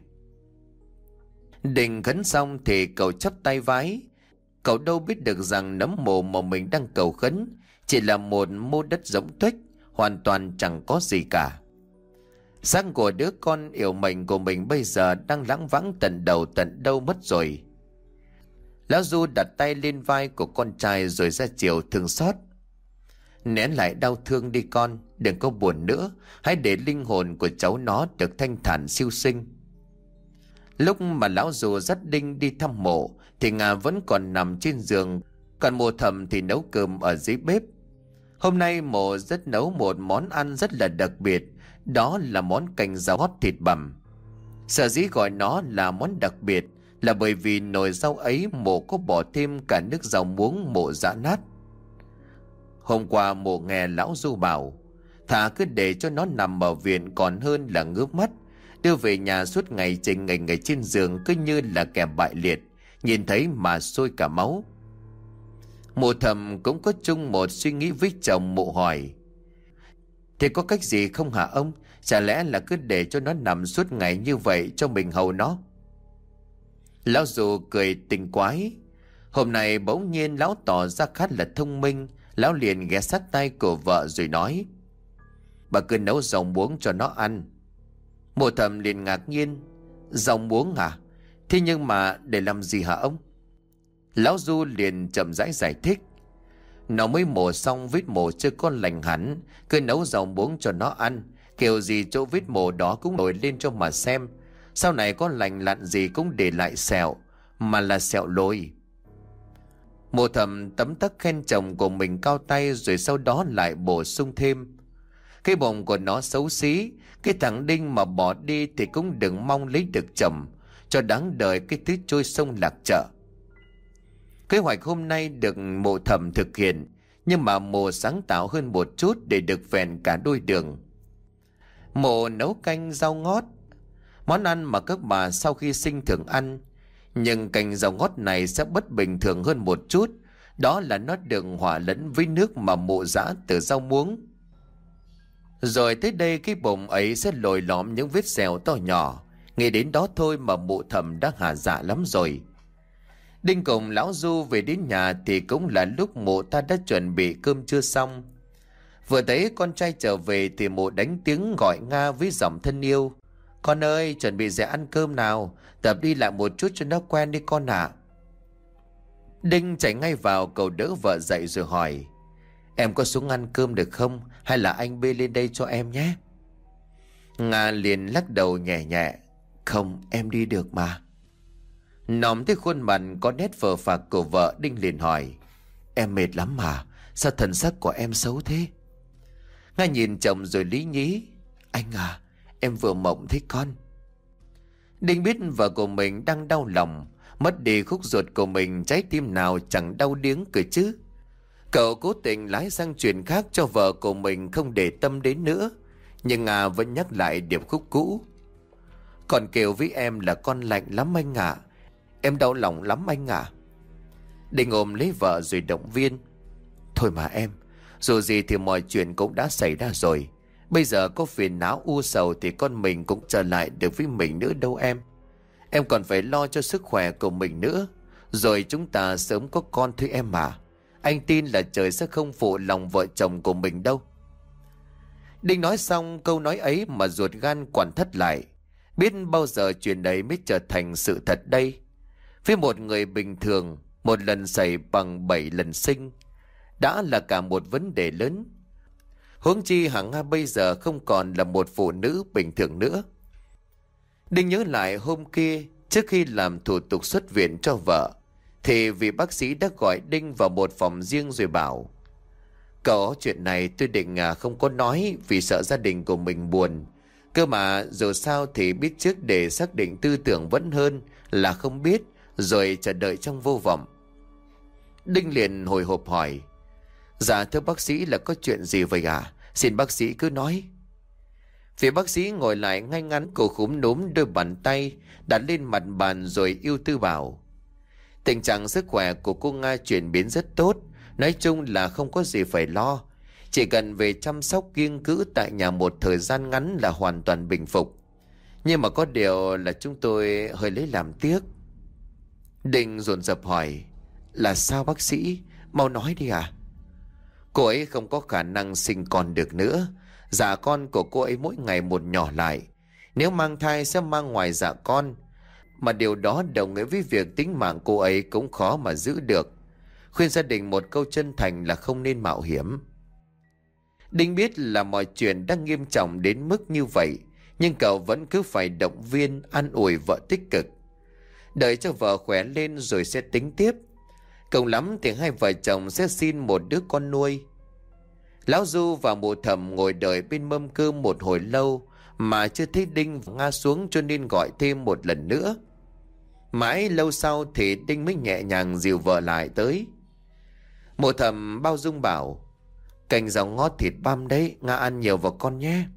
Đinh khấn xong thì cậu chắp tay vái. Cậu đâu biết được rằng nấm mồ mà mình đang cầu khấn chỉ là một mô đất rỗng tuếch, hoàn toàn chẳng có gì cả. Xác của đứa con yêu mệnh của mình bây giờ đang lãng vãng tận đầu tận đâu mất rồi. Lão Du đặt tay lên vai của con trai rồi ra chiều thương xót: Nén lại đau thương đi con, đừng có buồn nữa, hãy để linh hồn của cháu nó được thanh thản siêu sinh. Lúc mà lão Du dắt Đinh đi thăm mộ thì Nga vẫn còn nằm trên giường, còn Mộ Thầm thì nấu cơm ở dưới bếp. Hôm nay Mộ rất nấu một món ăn rất là đặc biệt, đó là món canh rau hót thịt bằm. Sở dĩ gọi nó là món đặc biệt là bởi vì nồi rau ấy Mộ có bỏ thêm cả nước rau muống Mộ giã nát. Hôm qua Mộ nghe lão Du bảo thà cứ để cho nó nằm ở viện còn hơn là ngước mắt, đưa về nhà suốt ngày trình ngày ngày trên giường cứ như là kẻ bại liệt, nhìn thấy mà sôi cả máu. Mộ Thầm cũng có chung một suy nghĩ với chồng. Mộ hỏi: Thế có cách gì không hả ông? Chả lẽ là cứ để cho nó nằm suốt ngày như vậy cho mình hầu nó? Lão Du cười tình quái. Hôm nay bỗng nhiên lão tỏ ra khá là thông minh. Lão liền ghé sát tay của vợ rồi nói: Bà cứ nấu rau muống cho nó ăn. Mộ Thầm liền ngạc nhiên: Rau muống hả? Thế nhưng mà để làm gì hả ông? Lão Du liền chậm rãi giải thích: Nó mới mổ xong, vết mổ chưa có lành hẳn, cứ nấu rau muống cho nó ăn, kiểu gì chỗ vết mổ đó cũng nổi lên cho mà xem. Sau này có lành lặn gì cũng để lại sẹo, mà là sẹo lồi. Mộ Thầm tấm tắc khen chồng của mình cao tay, rồi sau đó lại bổ sung thêm: Cái bụng của nó xấu xí, cái thằng Đinh mà bỏ đi thì cũng đừng mong lấy được chồng, cho đáng đời cái thứ trôi sông lạc chợ. Kế hoạch hôm nay được Mộ Thầm thực hiện, nhưng mà Mộ sáng tạo hơn một chút để được vẹn cả đôi đường. Mộ nấu canh rau ngót, món ăn mà các bà sau khi sinh thường ăn, nhưng canh rau ngót này sẽ bất bình thường hơn một chút, đó là nó được hòa lẫn với nước mà Mộ giã từ rau muống. Rồi tới đây cái bụng ấy sẽ lồi lõm những vết sẹo to nhỏ, nghĩ đến đó thôi mà Mộ Thầm đã hả dạ lắm rồi. Đinh cùng lão Du về đến nhà thì cũng là lúc Mộ ta đã chuẩn bị cơm trưa xong. Vừa thấy con trai trở về thì Mộ đánh tiếng gọi Nga với giọng thân yêu: Con ơi, chuẩn bị dậy ăn cơm nào, tập đi lại một chút cho nó quen đi con ạ. Đinh chạy ngay vào cầu đỡ vợ dậy rồi hỏi: Em có xuống ăn cơm được không, hay là anh bê lên đây cho em nhé? Nga liền lắc đầu nhẹ nhẹ: Không, em đi được mà. Nòm thấy khuôn mặt có nét phờ phạc của vợ, Đinh liền hỏi: Em mệt lắm mà, sao thần sắc của em xấu thế? Nga nhìn chồng rồi lý nhí: Anh à, em vừa mộng thấy con. Đinh biết vợ của mình đang đau lòng, mất đi khúc ruột của mình, trái tim nào chẳng đau điếng cười chứ. Cậu cố tình lái sang chuyện khác cho vợ của mình không để tâm đến nữa, nhưng Nga vẫn nhắc lại điệp khúc cũ: Còn kêu với em là con lạnh lắm anh ạ, em đau lòng lắm anh ạ. Đinh ôm lấy vợ rồi động viên: Thôi mà em, dù gì thì mọi chuyện cũng đã xảy ra rồi, Bây giờ có phiền não u sầu thì con mình cũng trở lại được với mình nữa đâu em. Em còn phải lo cho sức khỏe của mình nữa. Rồi chúng ta sớm có con thôi em mà. Anh tin là trời sẽ không phụ lòng vợ chồng của mình đâu. Đinh nói xong câu nói ấy mà ruột gan quặn thắt lại. Biết bao giờ chuyện đấy mới trở thành sự thật đây. Với một người bình thường, một lần xảy bằng 7 lần sinh đã là cả một vấn đề lớn. Huống chi Hằng Nga bây giờ không còn là một phụ nữ bình thường nữa. Đinh nhớ lại hôm kia, trước khi làm thủ tục xuất viện cho vợ, thì vị bác sĩ đã gọi Đinh vào một phòng riêng rồi bảo: Cậu, chuyện này tôi định không có nói vì sợ gia đình của mình buồn. Cơ mà dù sao thì biết trước để xác định tư tưởng vẫn hơn là không biết rồi chờ đợi trong vô vọng. Đinh liền hồi hộp hỏi: Dạ thưa bác sĩ, là có chuyện gì vậy à? Xin bác sĩ cứ nói. Vị bác sĩ ngồi lại ngay ngắn, cô khúm núm đôi bàn tay đặt lên mặt bàn rồi ưu tư bảo: Tình trạng sức khỏe của cô Nga chuyển biến rất tốt. Nói chung là không có gì phải lo. Chỉ cần về chăm sóc kiêng cữ tại nhà một thời gian ngắn là hoàn toàn bình phục. Nhưng mà có điều là chúng tôi hơi lấy làm tiếc. Đinh dồn dập hỏi: Là sao bác sĩ? Mau nói đi à? Cô ấy không có khả năng sinh con được nữa. Dạ con của cô ấy mỗi ngày một nhỏ lại. Nếu mang thai sẽ mang ngoài dạ con. Mà điều đó đồng nghĩa với việc tính mạng cô ấy cũng khó mà giữ được. Khuyên gia đình một câu chân thành là không nên mạo hiểm. Đinh biết là mọi chuyện đang nghiêm trọng đến mức như vậy, nhưng cậu vẫn cứ phải động viên an ủi vợ tích cực. Đợi cho vợ khỏe lên rồi sẽ tính tiếp. Cùng lắm thì hai vợ chồng sẽ xin một đứa con nuôi. Lão Du và mụ Thẩm ngồi đợi bên mâm cơm một hồi lâu mà chưa thấy Đinh và Nga xuống, cho nên gọi thêm một lần nữa. Mãi lâu sau thì Đinh mới nhẹ nhàng dìu vợ lại tới. Mụ Thẩm bao dung bảo: Cành rau ngót thịt băm đấy, Nga ăn nhiều vào con nhé.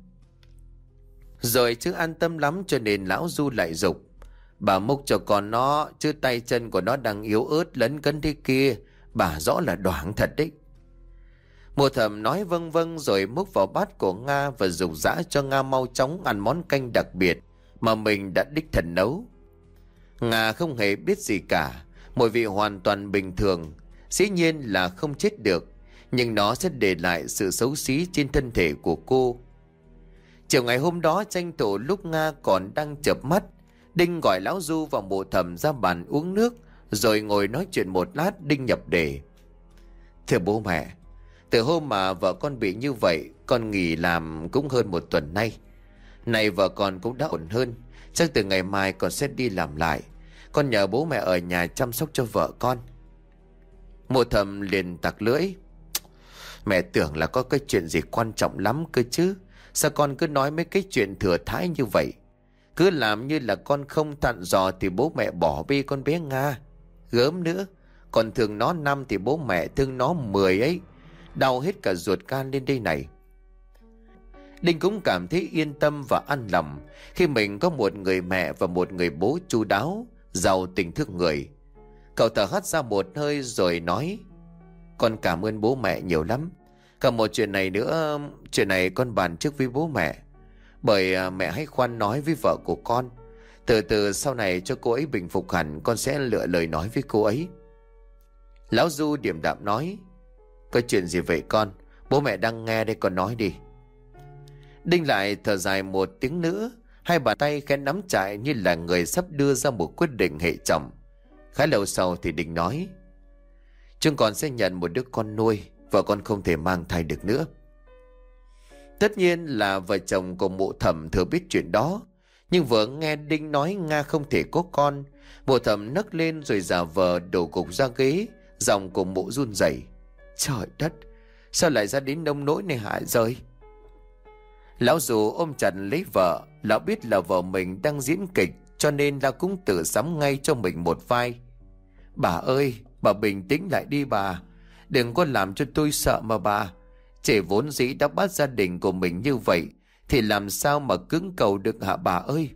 Rồi chứ an tâm lắm cho nên lão Du lại giục: Bà múc cho con nó, chứ tay chân của nó đang yếu ớt lấn cấn thế kia. Bà rõ là đoảng thật đấy. Mụ Thẩm nói vâng vâng rồi múc vào bát của Nga và giục giã cho Nga mau chóng ăn món canh đặc biệt mà mình đã đích thân nấu. Nga không hề biết gì cả, mùi vị hoàn toàn bình thường. Dĩ nhiên là không chết được, nhưng nó sẽ để lại sự xấu xí trên thân thể của cô. Chiều ngày hôm đó, tranh thủ lúc Nga còn đang chợp mắt, Đinh gọi lão Du và mụ Thẩm ra bàn uống nước, rồi ngồi nói chuyện một lát. Đinh nhập đề: Thưa bố mẹ, từ hôm mà vợ con bị như vậy, con nghỉ làm cũng hơn một tuần nay. Này vợ con cũng đã ổn hơn, chắc từ ngày mai con sẽ đi làm lại. Con nhờ bố mẹ ở nhà chăm sóc cho vợ con. Mụ Thẩm liền tặc lưỡi: Mẹ tưởng là có cái chuyện gì quan trọng lắm cơ chứ. Sao con cứ nói mấy cái chuyện thừa thãi như vậy? Cứ làm như là con không dặn dò thì bố mẹ bỏ bê con bé Nga. Gớm nữa, còn thương nó 5 thì bố mẹ thương nó 10 ấy. Đau hết cả ruột gan lên đây này. Đinh cũng cảm thấy yên tâm và an lòng khi mình có một người mẹ và một người bố chu đáo, giàu tình thương người. Cậu thở hắt ra một hơi rồi nói: Con cảm ơn bố mẹ nhiều lắm. Còn một chuyện này nữa, chuyện này con bàn trước với bố mẹ. Bởi mẹ hãy khoan nói với vợ của con. Từ từ sau này cho cô ấy bình phục hẳn, con sẽ lựa lời nói với cô ấy. Lão Du điềm đạm nói: Có chuyện gì vậy con? Bố mẹ đang nghe đây, con nói đi. Đinh lại thở dài một tiếng nữa, hai bàn tay khẽ nắm chặt như là người sắp đưa ra một quyết định hệ trọng. Khá lâu sau thì Đinh nói: Chúng con sẽ nhận một đứa con nuôi. Vợ con không thể mang thai được nữa. Tất nhiên là vợ chồng của mụ Thẩm thừa biết chuyện đó, nhưng vừa nghe Đinh nói Nga không thể có con, mụ Thẩm nấc lên rồi giả vờ đổ gục ra ghế, giọng của mụ run rẩy: Trời đất, sao lại ra đến nông nỗi này hả rơi? Lão Du ôm chặt lấy vợ. Lão biết là vợ mình đang diễn kịch, cho nên lão cũng tự sắm ngay cho mình một vai. Bà ơi, bà bình tĩnh lại đi bà. Đừng có làm cho tôi sợ mà bà. Chỉ vốn dĩ đã bắt gia đình của mình như vậy thì làm sao mà cứng cầu được hả bà ơi?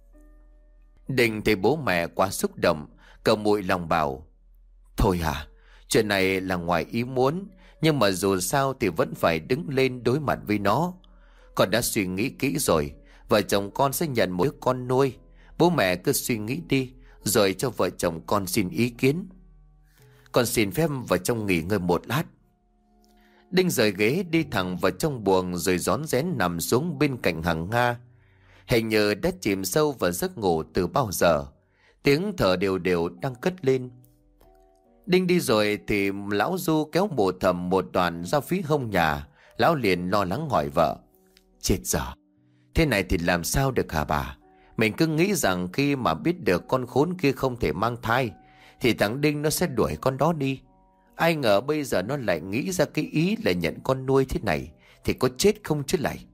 Đình thấy bố mẹ quá xúc động, cậu nguội lòng bảo: Thôi à, chuyện này là ngoài ý muốn, nhưng mà dù sao thì vẫn phải đứng lên đối mặt với nó. Con đã suy nghĩ kỹ rồi. Vợ chồng con sẽ nhận một đứa con nuôi. Bố mẹ cứ suy nghĩ đi, rồi cho vợ chồng con xin ý kiến. Con xin phép vào trong nghỉ ngơi một lát. Đinh rời ghế đi thẳng vào trong buồng, rồi rón rén nằm xuống bên cạnh Hằng Nga. Hình như đã chìm sâu vào giấc ngủ từ bao giờ. Tiếng thở đều đều đang cất lên. Đinh đi rồi thì lão Du kéo Mộ Thầm một đoạn ra phía hông nhà. Lão liền lo lắng hỏi vợ: Chết giờ, thế này thì làm sao được hả bà? Mình cứ nghĩ rằng khi mà biết được con khốn kia không thể mang thai thì thằng Đinh nó sẽ đuổi con đó đi. Ai ngờ bây giờ nó lại nghĩ ra cái ý là nhận con nuôi thế này, thì có chết không chứ lại.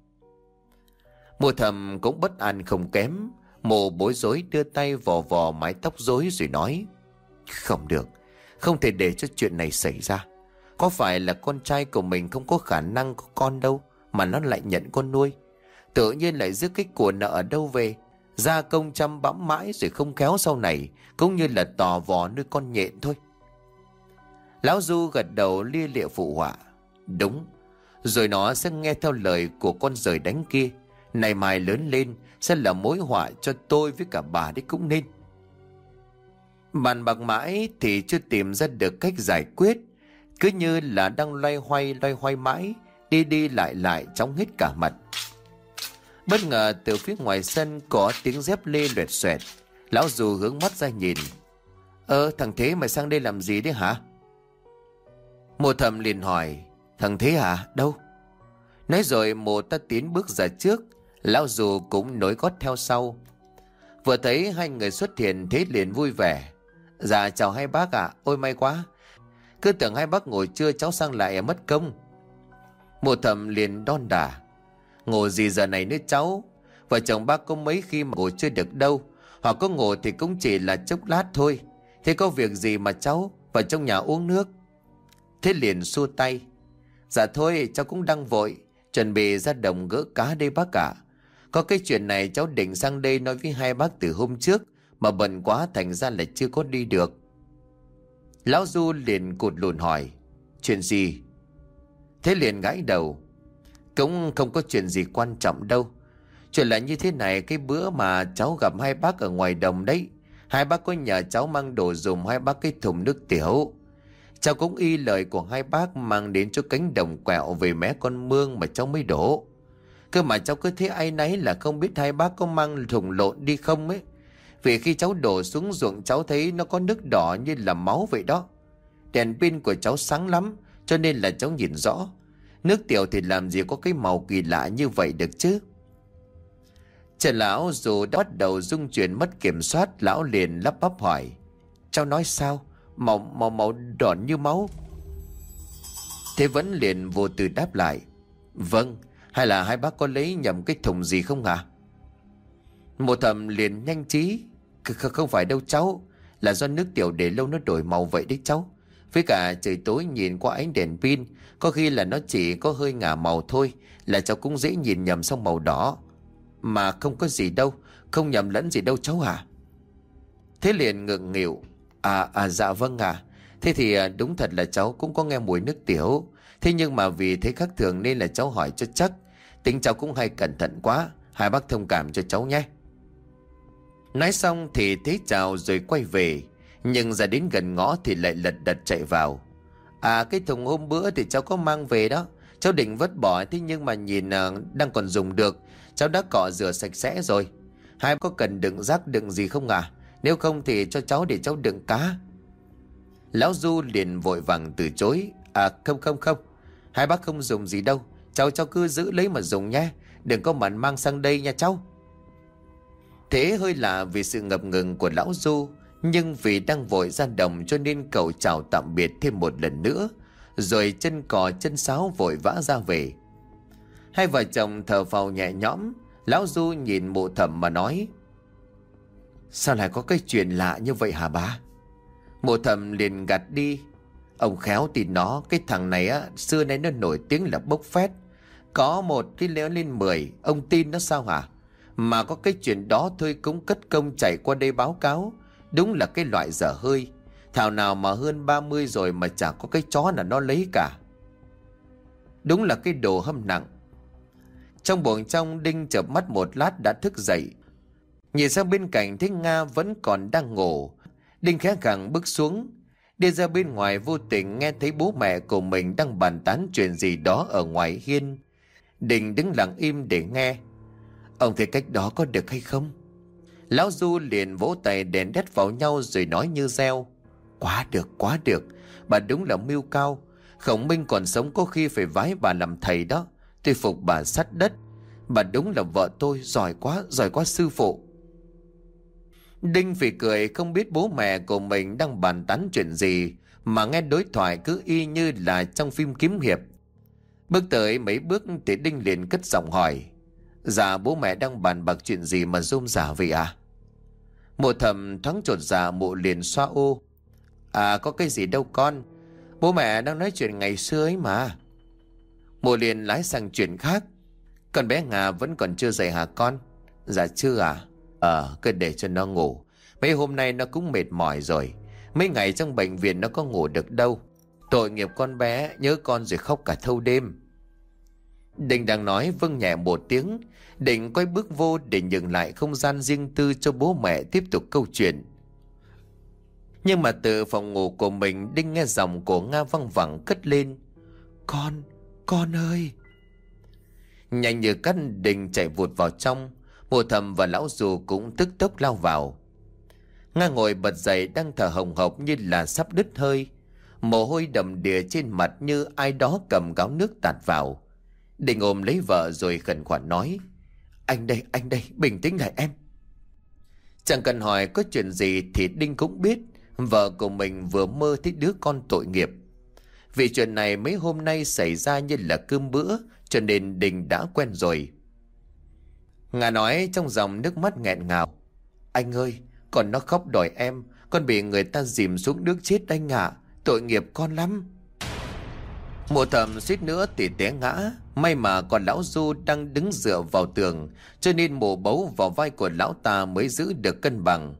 Mộ Thầm cũng bất an không kém. Mộ bối rối đưa tay vò vò mái tóc rối rồi nói: Không được, không thể để cho chuyện này xảy ra. Có phải là con trai của mình không có khả năng có con đâu mà nó lại nhận con nuôi? Tự nhiên lại rước cái của nợ ở đâu về, gia công chăm bẵm mãi rồi không khéo sau này cũng như là tò vò nuôi con nhện thôi. Lão Du gật đầu lia lịa phụ họa: Đúng, rồi nó sẽ nghe theo lời của con giời đánh kia. Này mai lớn lên sẽ là mối họa cho tôi với cả bà đấy cũng nên. Bàn bạc mãi thì chưa tìm ra được cách giải quyết. Cứ như là đang loay hoay mãi, đi đi lại lại chóng hết cả mặt. Bất ngờ từ phía ngoài sân có tiếng dép lê loẹt xoẹt. Lão Du hướng mắt ra nhìn: Thằng Thế mày sang đây làm gì đấy hả? Mộ Thầm liền hỏi: Thằng Thế hả? Đâu? Nói rồi Mộ ta tiến bước ra trước. Lão Du cũng nối gót theo sau. Vừa thấy hai người xuất hiện, Thế liền vui vẻ: Dạ chào hai bác ạ. Ôi may quá, cứ tưởng hai bác ngồi trưa cháu sang lại mất công. Mộ Thầm liền đon đả: Ngồi gì giờ này nữa cháu? Vợ chồng bác có mấy khi mà ngồi chưa được đâu. Hoặc có ngồi thì cũng chỉ là chốc lát thôi. Thế có việc gì mà cháu? Vào trong nhà uống nước. Thế liền xua tay: Dạ thôi cháu cũng đang vội, chuẩn bị ra đồng gỡ cá đây bác ạ. Có cái chuyện này cháu định sang đây nói với hai bác từ hôm trước, mà bận quá thành ra là chưa có đi được. Lão Du liền cụt lùn hỏi: Chuyện gì? Thế liền gãi đầu: Cũng không có chuyện gì quan trọng đâu. Chuyện là như thế này, cái bữa mà cháu gặp hai bác ở ngoài đồng đấy, hai bác có nhờ cháu mang đồ dùng hai bác cái thùng nước tiểu. Cháu cũng y lời của hai bác mang đến cho cánh đồng quẹo về mé con mương mà cháu mới đổ. Cơ mà cháu cứ thấy áy náy là không biết hai bác có mang thùng lộn đi không ấy. Vì khi cháu đổ xuống ruộng cháu thấy nó có nước đỏ như là máu vậy đó. Đèn pin của cháu sáng lắm cho nên là cháu nhìn rõ. Nước tiểu thì làm gì có cái màu kỳ lạ như vậy được chứ? Trần lão dù đã bắt đầu rung chuyển mất kiểm soát, lão liền lắp bắp hỏi: Cháu nói sao? Màu đỏ như máu. Thế vẫn liền vô tư đáp lại: Vâng, hay là hai bác có lấy nhầm cái thùng gì không hả? Mộ Thầm liền nhanh trí: Không phải đâu cháu, là do nước tiểu để lâu nó đổi màu vậy đấy cháu. Với cả trời tối nhìn qua ánh đèn pin, có khi là nó chỉ có hơi ngả màu thôi, là cháu cũng dễ nhìn nhầm sang màu đỏ. Mà không có gì đâu, không nhầm lẫn gì đâu cháu hả? Thế liền ngượng nghịu: Dạ vâng ạ. Thế thì đúng thật là cháu cũng có nghe mùi nước tiểu. Thế nhưng mà vì thấy khác thường nên là cháu hỏi cho chắc. Tính cháu cũng hay cẩn thận quá, hai bác thông cảm cho cháu nhé. Nói xong thì Thế chào rồi quay về. Nhưng ra đến gần ngõ thì lại lật đật chạy vào: Cái thùng hôm bữa thì cháu có mang về đó. Cháu định vứt bỏ, thế nhưng mà nhìn đang còn dùng được. Cháu đã cọ rửa sạch sẽ rồi. Hai có cần đựng rác đựng gì không à? Nếu không thì cho cháu để cháu đựng cá. Lão Du liền vội vàng từ chối: Không, hai bác không dùng gì đâu. Cháu cứ giữ lấy mà dùng nhé, đừng có mặn mang sang đây nha cháu. Thế hơi lạ vì sự ngập ngừng của lão Du, nhưng vì đang vội ra đồng cho nên cậu chào tạm biệt thêm một lần nữa, rồi chân cò chân sáo vội vã ra về. Hai vợ chồng thở phào nhẹ nhõm. Lão Du nhìn Mộ Thầm mà nói: Sao lại có cái chuyện lạ như vậy hả bà? Mộ Thầm liền gạt đi: Ông khéo tin nó, cái thằng này á, xưa nay nó nổi tiếng là bốc phét. Có một cái léo lên 10, ông tin nó sao hả? Mà có cái chuyện đó thôi cũng cất công chạy qua đây báo cáo. Đúng là cái loại dở hơi. Thảo nào mà hơn 30 rồi mà chả có cái chó nào nó lấy cả. Đúng là cái đồ hâm nặng. Trong buồng trong, Đinh chợp mắt một lát đã thức dậy. Nhìn sang bên cạnh thấy Nga vẫn còn đang ngủ. Đinh khẽ khàng bước xuống, đi ra bên ngoài, vô tình nghe thấy bố mẹ của mình đang bàn tán chuyện gì đó ở ngoài hiên. Đinh đứng lặng im để nghe. Ông thấy cách đó có được hay không? Lão Du liền vỗ tay đèn đét vào nhau rồi nói như reo. Quá được, quá được. Bà đúng là mưu cao. Khổng Minh còn sống có khi phải vái bà làm thầy đó. Tôi phục bà sắt đất. Bà đúng là vợ tôi, giỏi quá sư phụ. Đinh phì cười, không biết bố mẹ của mình đang bàn tán chuyện gì mà nghe đối thoại cứ y như là trong phim kiếm hiệp. Bước tới mấy bước thì Đinh liền cất giọng hỏi. Dạ bố mẹ đang bàn bạc chuyện gì mà rôm rả vậy à? Mụ Thầm thoáng chột dạ, mụ liền xoa ô. À có cái gì đâu con, bố mẹ đang nói chuyện ngày xưa ấy mà. Mụ liền lái sang chuyện khác. Con bé Nga vẫn còn chưa dậy hả con? Dạ chưa à? Cứ để cho nó ngủ. Mấy hôm nay nó cũng mệt mỏi rồi. Mấy ngày trong bệnh viện nó có ngủ được đâu. Tội nghiệp con bé, nhớ con rồi khóc cả thâu đêm. Định đang nói vâng nhẹ một tiếng, định quay bước vô để nhường lại không gian riêng tư cho bố mẹ tiếp tục câu chuyện. Nhưng mà từ phòng ngủ của mình, Đinh nghe giọng của Nga văng vẳng cất lên. Con ơi. Nhanh như cắt, Đinh chạy vụt vào trong. Mụ Thầm và lão Du cũng tức tốc lao vào. Nga ngồi bật dậy, đang thở hồng hộc như là sắp đứt hơi. Mồ hôi đầm đìa trên mặt như ai đó cầm gáo nước tạt vào. Đinh ôm lấy vợ rồi khẩn khoản nói. Anh đây, bình tĩnh lại em. Chẳng cần hỏi có chuyện gì thì Đinh cũng biết vợ của mình vừa mơ thấy đứa con tội nghiệp. Vì chuyện này mấy hôm nay xảy ra như là cơm bữa, cho nên Đinh đã quen rồi. Nga nói trong dòng nước mắt nghẹn ngào. Anh ơi, còn nó khóc đòi em, con bị người ta dìm xuống nước chết anh ạ. Tội nghiệp con lắm. Mụ Thầm suýt nữa thì té ngã. May mà còn lão Du đang đứng dựa vào tường, cho nên mụ bấu vào vai của lão ta mới giữ được cân bằng.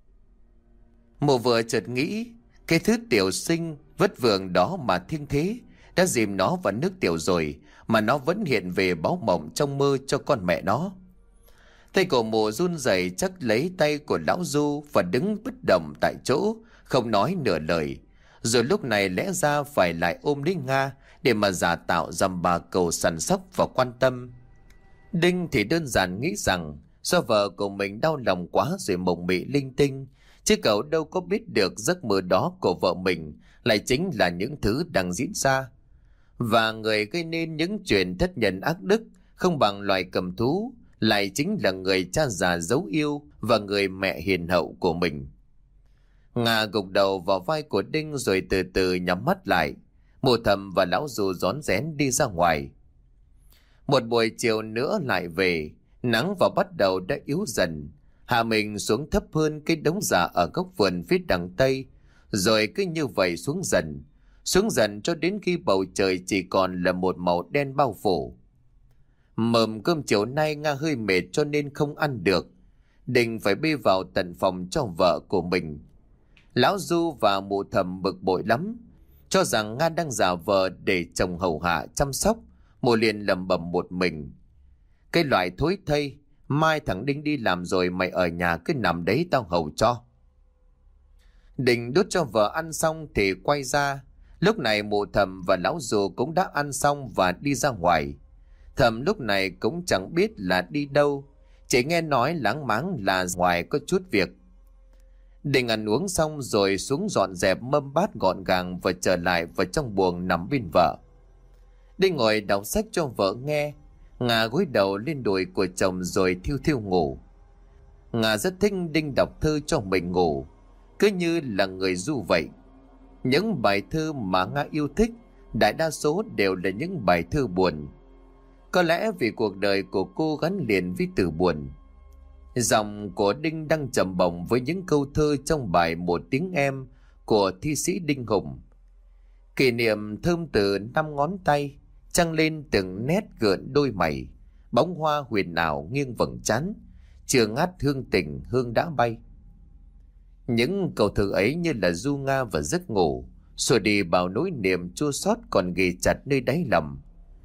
Mụ vừa chợt nghĩ, cái thứ tiểu sinh vất vưởng đó mà thiên thế đã dìm nó vào nước tiểu rồi, mà nó vẫn hiện về báo mộng trong mơ cho con mẹ nó. Tay của mụ run rẩy chắc lấy tay của lão Du và đứng bất động tại chỗ, không nói nửa lời. Rồi lúc này lẽ ra phải lại ôm lấy Nga để mà giả tạo dằm bà cầu săn sóc và quan tâm. Đinh thì đơn giản nghĩ rằng do vợ của mình đau lòng quá rồi mộng mị linh tinh, chứ cậu đâu có biết được giấc mơ đó của vợ mình lại chính là những thứ đang diễn ra. Và người gây nên những chuyện thất nhân ác đức không bằng loài cầm thú lại chính là người cha già dấu yêu và người mẹ hiền hậu của mình. Nga gục đầu vào vai của Đinh rồi từ từ nhắm mắt lại. Mụ Thầm và lão Du rón rén đi ra ngoài. Một buổi chiều nữa lại về, nắng vào bắt đầu đã yếu dần. Hạ mình xuống thấp hơn cái đống rạ ở góc vườn phía đằng tây, rồi cứ như vậy xuống dần cho đến khi bầu trời chỉ còn là một màu đen bao phủ. Mầm cơm chiều nay Nga hơi mệt cho nên không ăn được. Đinh phải bê vào tận phòng cho vợ của mình. Lão Du và mụ Thầm bực bội lắm, cho rằng Nga đang giả vờ để chồng hầu hạ chăm sóc. Mụ liền lẩm bẩm một mình. Cái loại thối thây, mai thằng Đinh đi làm rồi mày ở nhà cứ nằm đấy tao hầu cho. Đinh đút cho vợ ăn xong thì quay ra. Lúc này mụ Thầm và lão Du cũng đã ăn xong và đi ra ngoài. Thầm lúc này cũng chẳng biết là đi đâu, chỉ nghe nói láng máng là ngoài có chút việc. Đinh ăn uống xong rồi xuống dọn dẹp mâm bát gọn gàng và trở lại vào trong buồng nằm bên vợ. Đinh ngồi đọc sách cho vợ nghe. Nga gối đầu lên đùi của chồng rồi thiêu thiêu ngủ. Nga rất thích Đinh đọc thơ cho mình ngủ, cứ như là người du vậy. Những bài thơ mà Nga yêu thích đại đa số đều là những bài thơ buồn. Có lẽ vì cuộc đời của cô gắn liền với từ buồn. Giọng của Đinh đang trầm bổng với những câu thơ trong bài Một Tiếng Em của thi sĩ Đinh Hùng. Kỷ niệm thơm từ 5 ngón tay, trăng lên từng nét gợn đôi mày, bóng hoa huyền ảo nghiêng vầng trán, chưa ngát hương tình hương đã bay. Những câu thơ ấy như là du Nga vào giấc ngủ, xua đi bao nỗi niềm chua xót còn ghì chặt nơi đáy lòng.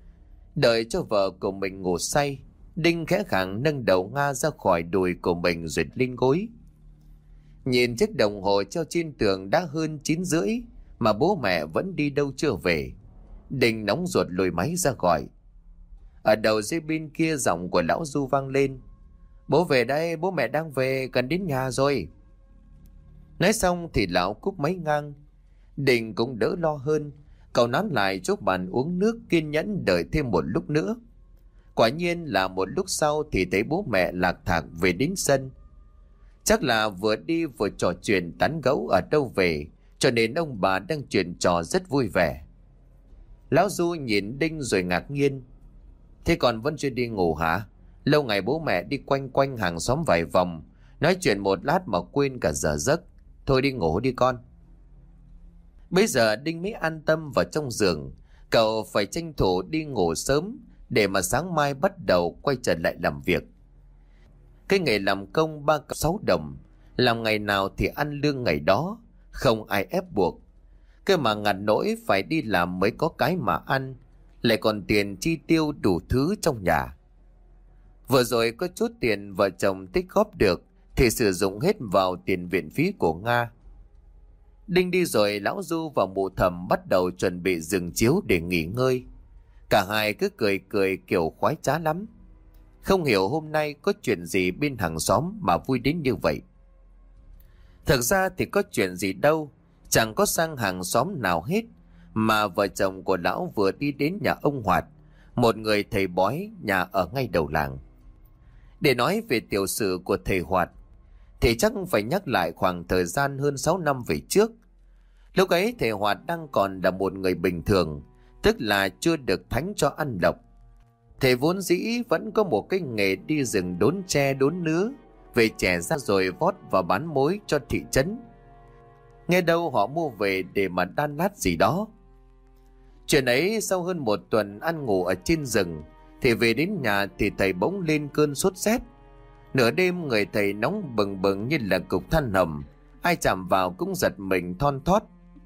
Đợi cho vợ của mình ngủ say, Đinh khẽ khàng nâng đầu Nga ra khỏi đùi của mình rồi lên gối. Nhìn chiếc đồng hồ treo trên tường đã hơn 9:30 mà bố mẹ vẫn đi đâu chưa về. Đinh nóng ruột lùi máy ra gọi. Ở đầu dây bên kia giọng của lão Du vang lên: "Bố về đây, bố mẹ đang về, gần đến nhà rồi." Nói xong thì lão cúp máy ngang. Đinh cũng đỡ lo hơn, cậu nán lại chỗ bàn uống nước kiên nhẫn đợi thêm một lúc nữa. Quả nhiên là một lúc sau thì thấy bố mẹ lạc thạc về đến sân. Chắc là vừa đi vừa trò chuyện tán gẫu ở đâu về, cho nên ông bà đang chuyện trò rất vui vẻ. Lão Du nhìn Đinh rồi ngạc nhiên: "Thế còn vẫn chưa đi ngủ hả? Lâu ngày bố mẹ đi quanh quanh hàng xóm vài vòng, nói chuyện một lát mà quên cả giờ giấc. Thôi đi ngủ đi con." Bây giờ Đinh mới an tâm vào trong giường. Cậu phải tranh thủ đi ngủ sớm để mà sáng mai bắt đầu quay trở lại làm việc. Cái nghề làm công 3 cặp 6 đồng, làm ngày nào thì ăn lương ngày đó, không ai ép buộc. Cơ mà ngặt nỗi phải đi làm mới có cái mà ăn, lại còn tiền chi tiêu đủ thứ trong nhà. Vừa rồi có chút tiền vợ chồng tích góp được thì sử dụng hết vào tiền viện phí của Nga. Đinh đi rồi lão Du và mụ Thẩm bắt đầu chuẩn bị giường chiếu để nghỉ ngơi. Cả hai cứ cười cười kiểu khoái trá lắm. Không hiểu hôm nay có chuyện gì bên hàng xóm mà vui đến như vậy. Thực ra thì có chuyện gì đâu, chẳng có sang hàng xóm nào hết, mà vợ chồng của lão vừa đi đến nhà ông Hoạt, một người thầy bói nhà ở ngay đầu làng. Để nói về tiểu sử của thầy Hoạt thì chắc phải nhắc lại khoảng thời gian hơn 6 năm về trước. Lúc ấy thầy Hoạt đang còn là một người bình thường, tức là chưa được thánh cho ăn độc. Thầy vốn dĩ vẫn có một cái nghề đi rừng đốn tre đốn nứa, về chẻ ra rồi vót và bán mối cho thị trấn. Nghe đâu họ mua về để mà đan lát gì đó. Chuyện ấy sau hơn 1 tuần ăn ngủ ở trên rừng thì về đến nhà thì thầy bỗng lên cơn sốt rét. Nửa đêm người thầy nóng bừng bừng như là cục than hầm, ai chạm vào cũng giật mình thon thót.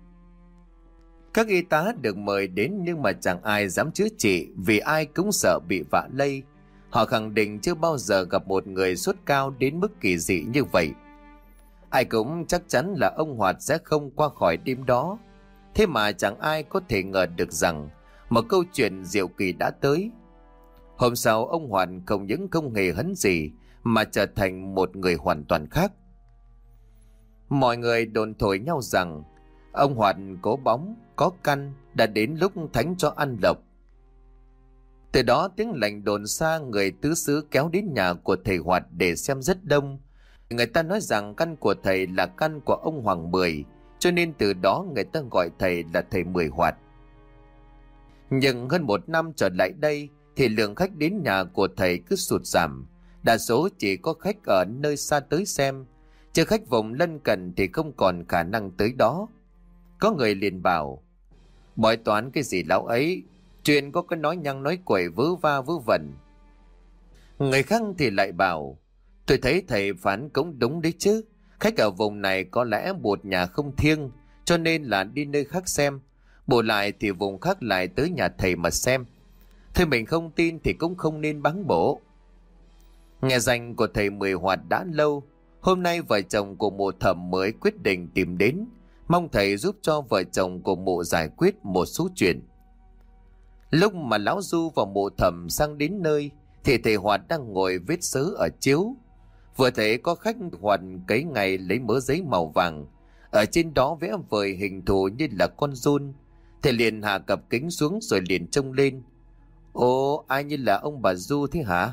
Các y tá được mời đến nhưng mà chẳng ai dám chữa trị vì ai cũng sợ bị vạ lây. Họ khẳng định chưa bao giờ gặp một người sốt cao đến mức kỳ dị như vậy. Ai cũng chắc chắn là ông Hoạt sẽ không qua khỏi đêm đó. Thế mà chẳng ai có thể ngờ được rằng một câu chuyện diệu kỳ đã tới. Hôm sau ông Hoạt không những không hề hấn gì mà trở thành một người hoàn toàn khác. Mọi người đồn thổi nhau rằng ông Hoạt có bóng, có căn, đã đến lúc thánh cho ăn lộc. Từ đó tiếng lành đồn xa, người tứ xứ kéo đến nhà của thầy Hoạt để xem rất đông. Người ta nói rằng căn của thầy là căn của ông Hoàng Mười, cho nên từ đó người ta gọi thầy là thầy Mười Hoạt. Nhưng hơn 1 năm trở lại đây thì lượng khách đến nhà của thầy cứ sụt giảm. Đa số chỉ có khách ở nơi xa tới xem, chứ khách vùng lân cận thì không còn khả năng tới đó. Có người liền bảo: "Bói toán cái gì lão ấy, chuyện có cái nói nhăng nói quẩy vớ va vớ vẩn." Người khác thì lại bảo: "Tôi thấy thầy phán cũng đúng đấy chứ. Khách ở vùng này có lẽ một nhà không thiêng, cho nên là đi nơi khác xem. Bù lại thì vùng khác lại tới nhà thầy mà xem. Thôi mình không tin thì cũng không nên báng bổ." Nghe danh của thầy Mười Hoạt đã lâu, hôm nay vợ chồng của mụ Thẩm mới quyết định tìm đến, mong thầy giúp cho vợ chồng của mụ giải quyết một số chuyện. Lúc mà lão Du và mụ Thẩm sang đến nơi thì thầy Hoạt đang ngồi viết sớ ở chiếu. Vừa thấy có khách, Hoạt cấy ngày lấy mớ giấy màu vàng, ở trên đó vẽ vời hình thù như là con giun. Thầy liền hạ cặp kính xuống rồi liền trông lên: "Ồ, ai như là ông bà Du thế hả?"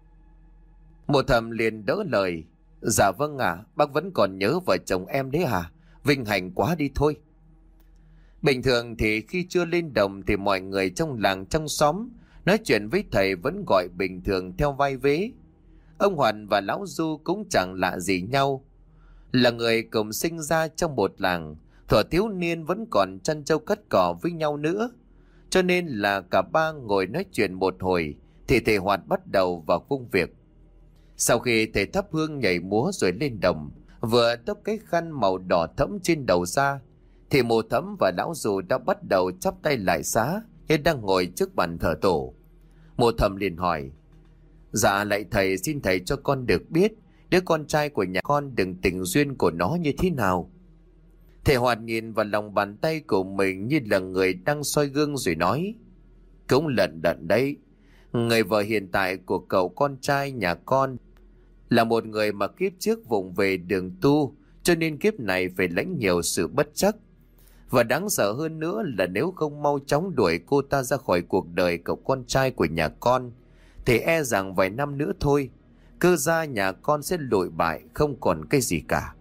Mụ Thẩm liền đỡ lời: "Dạ vâng ạ, bác vẫn còn nhớ vợ chồng em đấy hả? Vinh hạnh quá đi thôi." Bình thường thì khi chưa lên đồng thì mọi người trong làng trong xóm nói chuyện với thầy vẫn gọi bình thường theo vai vế. Ông Hoàn và lão Du cũng chẳng lạ gì nhau, là người cùng sinh ra trong một làng, thuở thiếu niên vẫn còn chăn trâu cất cỏ với nhau nữa. Cho nên là cả ba ngồi nói chuyện một hồi thì thầy Hoạt bắt đầu vào công việc. Sau khi thầy thắp hương nhảy múa rồi lên đồng, vừa tóc cái khăn màu đỏ thẫm trên đầu ra, thì mụ Thấm và lão Du đã bắt đầu chắp tay lại xá như đang ngồi trước bàn thờ tổ. Mộ Thầm liền hỏi: Dạ lạy thầy, xin thầy cho con được biết đứa con trai của nhà con đừng tình duyên của nó như thế nào. Thầy Hoạt nhìn vào lòng bàn tay của mình như là người đang soi gương rồi nói: Cũng lận đận đấy. Người vợ hiện tại của cậu con trai nhà con là một người mà kiếp trước vụng về đường tu, cho nên kiếp này phải lãnh nhiều sự bất trắc. Và đáng sợ hơn nữa là nếu không mau chóng đuổi cô ta ra khỏi cuộc đời cậu con trai của nhà con, thì e rằng vài năm nữa thôi, cơ gia nhà con sẽ lụi bại không còn cái gì cả.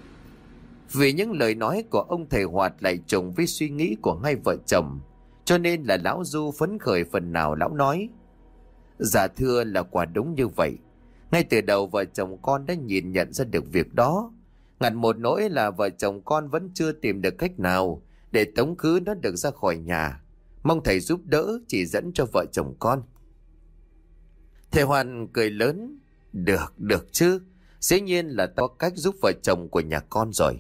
Vì những lời nói của ông thầy Hoạt lại trùng với suy nghĩ của hai vợ chồng, cho nên là lão Du phấn khởi phần nào. Lão nói: Dạ thưa, là quả đúng như vậy. Ngay từ đầu vợ chồng con đã nhìn nhận ra được việc đó. Ngặt một nỗi là vợ chồng con vẫn chưa tìm được cách nào để tống khứ nó được ra khỏi nhà. Mong thầy giúp đỡ chỉ dẫn cho vợ chồng con. Thầy Hoàn cười lớn: Được chứ. Dĩ nhiên là tao có cách giúp vợ chồng của nhà con rồi.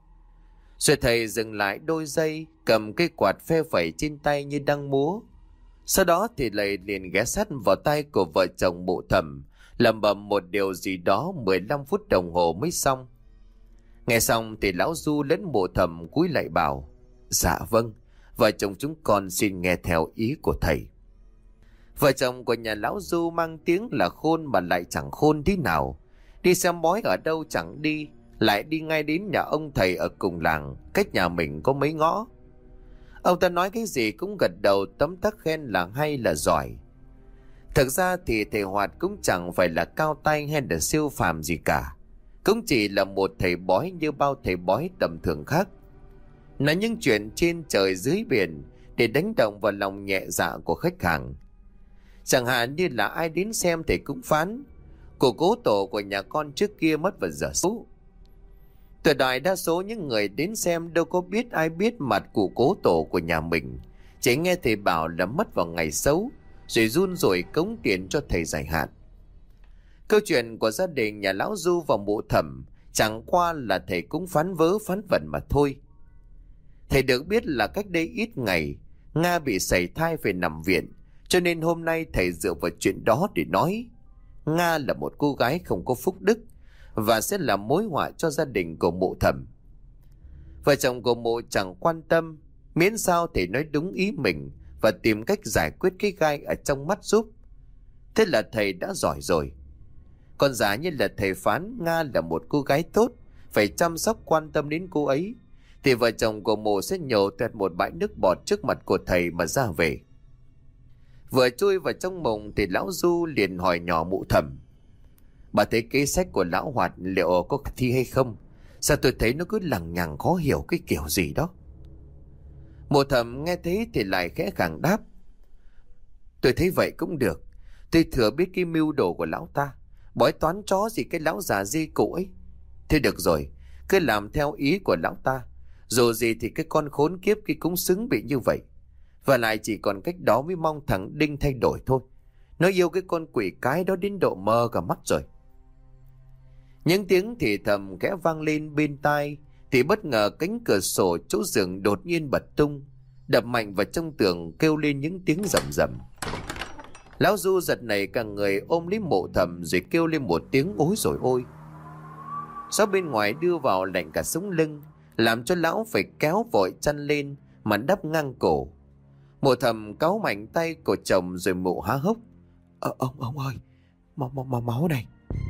Rồi thầy dừng lại đôi giây, cầm cái quạt phe phẩy trên tay như đang múa. Sau đó thì lại liền ghé sát vào tay của vợ chồng Mộ Thầm, lẩm bẩm một điều gì đó 15 phút đồng hồ mới xong. Nghe xong thì lão Du lẫn Mộ Thầm cúi lại bảo: Dạ vâng, vợ chồng chúng con xin nghe theo ý của thầy. Vợ chồng của nhà lão Du mang tiếng là khôn mà lại chẳng khôn tí nào. Đi xem bói ở đâu chẳng đi, lại đi ngay đến nhà ông thầy ở cùng làng, cách nhà mình có mấy ngõ. Ông ta nói cái gì cũng gật đầu tấm tắc khen là hay là giỏi. Thực ra thì thầy Hoạt cũng chẳng phải là cao tay hay là siêu phàm gì cả, cũng chỉ là một thầy bói như bao thầy bói tầm thường khác, nói những chuyện trên trời dưới biển để đánh động vào lòng nhẹ dạ của khách hàng. Chẳng hạn như là ai đến xem thầy cũng phán: Của cố tổ của nhà con trước kia mất vào giờ xấu. Tuyệt đại đa số những người đến xem đâu có biết ai biết mặt của cố tổ của nhà mình, chỉ nghe thầy bảo là mất vào ngày xấu, rồi run rủi cống tiền cho thầy giải hạn. Câu chuyện của gia đình nhà lão Du và Mộ Thầm chẳng qua là thầy cũng phán vớ phán vẩn mà thôi. Thầy được biết là cách đây ít ngày Nga bị sảy thai phải nằm viện, cho nên hôm nay thầy dựa vào chuyện đó để nói Nga là một cô gái không có phúc đức và sẽ là mối họa cho gia đình của Mộ Thầm. Vợ chồng của Mộ chẳng quan tâm, miễn sao thầy nói đúng ý mình và tìm cách giải quyết cái gai ở trong mắt giúp. Thế là thầy đã giỏi rồi. Còn giả như là thầy phán Nga là một cô gái tốt, phải chăm sóc quan tâm đến cô ấy, thì vợ chồng của Mộ sẽ nhổ toẹt một bãi nước bọt trước mặt của thầy mà ra về. Vừa chui vào trong mộng thì lão Du liền hỏi nhỏ Mộ Thầm: Bà thấy kế sách của lão Hoạt liệu có thi hay không? Sao tôi thấy nó cứ lằng nhằng khó hiểu cái kiểu gì đó. Mộ Thầm nghe thấy thì lại khẽ khàng đáp: Tôi thấy vậy cũng được. Tôi thừa biết cái mưu đồ của lão ta, bói toán chó gì cái lão già di cụ ấy. Thế được rồi, cứ làm theo ý của lão ta. Dù gì thì cái con khốn kiếp kia cũng xứng bị như vậy. Và lại chỉ còn cách đó mới mong thằng Đinh thay đổi thôi. Nó yêu cái con quỷ cái đó đến độ mơ cả mắt rồi. Những tiếng thì thầm khẽ vang lên bên tai, thì bất ngờ cánh cửa sổ chỗ giường đột nhiên bật tung, đập mạnh vào trong tường, kêu lên những tiếng rầm rầm. Lão Du giật nảy cả người, ôm lấy Mộ Thầm rồi kêu lên một tiếng ối rồi ôi. Gió bên ngoài đưa vào lạnh cả sống lưng, làm cho lão phải kéo vội chăn lên mà đắp ngang cổ. Mộ Thầm cáu mạnh tay của chồng rồi Mộ há hốc: Ông ơi, máu này.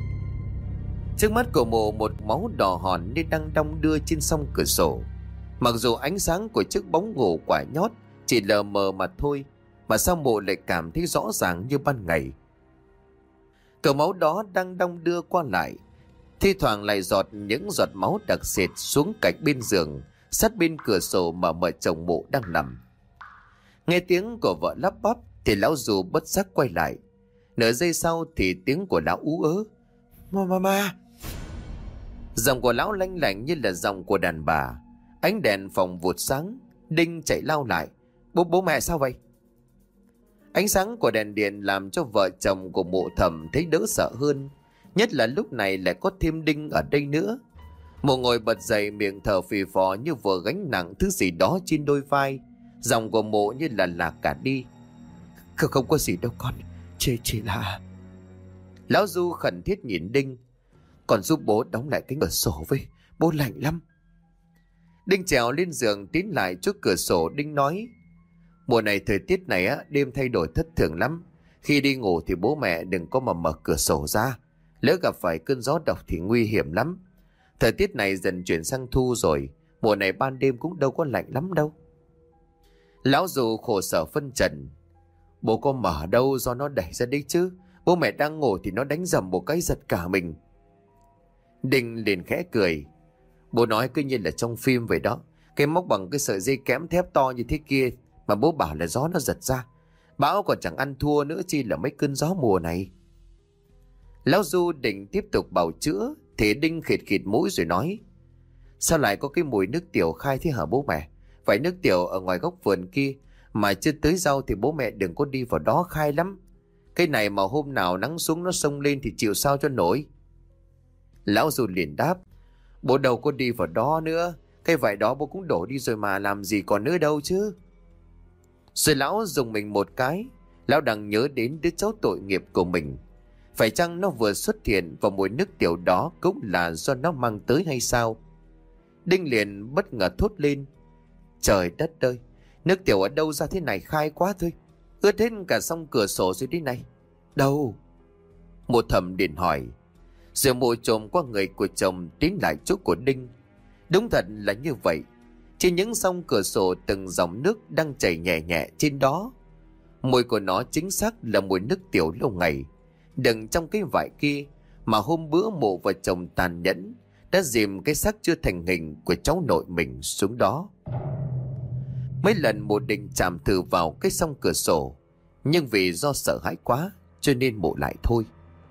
Trước mắt của Mộ một máu đỏ hòn như đang đong đưa trên song cửa sổ. Mặc dù ánh sáng của chiếc bóng ngủ quả nhót chỉ lờ mờ mà thôi, mà sao Mộ lại cảm thấy rõ ràng như ban ngày. Cờ máu đó đang đong đưa qua lại, thi thoảng lại giọt những giọt máu đặc sệt xuống cạnh bên giường, sát bên cửa sổ mà vợ chồng Mộ đang nằm. Nghe tiếng của vợ lắp bắp thì lão Du bất giác quay lại. Nửa giây sau thì tiếng của lão ú ớ: Mama. Giọng của lão lanh lảnh như là giọng của đàn bà. Ánh đèn phòng vụt sáng. Đinh chạy lao lại: Bố mẹ sao vậy? Ánh sáng của đèn điện làm cho vợ chồng của Mộ Thầm thấy đỡ sợ hơn, nhất là lúc này lại có thêm Đinh ở đây nữa. Mộ ngồi bật dậy, miệng thở phì phò như vừa gánh nặng thứ gì đó trên đôi vai. Giọng của Mộ như là lạc cả đi: Không có gì đâu con. Chỉ là... Lão Du khẩn thiết nhìn Đinh. Còn giúp bố đóng lại cánh cửa sổ với, bố lạnh lắm. Đinh trèo lên giường tiến lại trước cửa sổ. Đinh nói: mùa này thời tiết này á, đêm thay đổi thất thường lắm. Khi đi ngủ thì bố mẹ đừng có mà mở cửa sổ ra, lỡ gặp phải cơn gió độc thì nguy hiểm lắm. Thời tiết này dần chuyển sang thu rồi, mùa này ban đêm cũng đâu có lạnh lắm đâu. Lão Du khổ sở phân trần: bố có mở đâu, do nó đẩy ra đấy chứ. Bố mẹ đang ngủ thì nó đánh rầm một cái giật cả mình. Đinh liền khẽ cười: bố nói cứ như là trong phim vậy đó. Cái móc bằng cái sợi dây kẽm thép to như thế kia mà bố bảo là gió nó giật ra. Bão còn chẳng ăn thua nữa, chi là mấy cơn gió mùa này. Lão Du định tiếp tục bào chữa thì Đinh khịt khịt mũi rồi nói: sao lại có cái mùi nước tiểu khai thế hả bố mẹ? Phải nước tiểu ở ngoài góc vườn kia, mà chưa tới rau thì bố mẹ đừng có đi vào đó, khai lắm. Cái này mà hôm nào nắng xuống nó xông lên thì chịu sao cho nổi. Lão Du liền đáp: bố đâu có đi vào đó nữa. Cái vải đó bố cũng đổ đi rồi mà, làm gì còn nữa đâu chứ. Rồi lão dùng mình một cái. Lão đang nhớ đến đứa cháu tội nghiệp của mình. Phải chăng nó vừa xuất hiện và mùi nước tiểu đó cũng là do nó mang tới hay sao? Đinh liền bất ngờ thốt lên: trời đất ơi, nước tiểu ở đâu ra thế này, khai quá thôi. Ướt hết cả song cửa sổ rồi đi này. Đâu? Một thầm điện hỏi. Rồi mùi trồm qua người của chồng tiến lại chỗ của Đinh. Đúng thật là như vậy. Trên những song cửa sổ từng dòng nước đang chảy nhẹ nhẹ trên đó. Mùi của nó chính xác là mùi nước tiểu lâu ngày đựng trong cái vải kia mà hôm bữa mụ và chồng tàn nhẫn đã dìm cái xác chưa thành hình của cháu nội mình xuống đó. Mấy lần mụ định chạm thử vào cái song cửa sổ, nhưng vì do sợ hãi quá cho nên mụ lại thôi.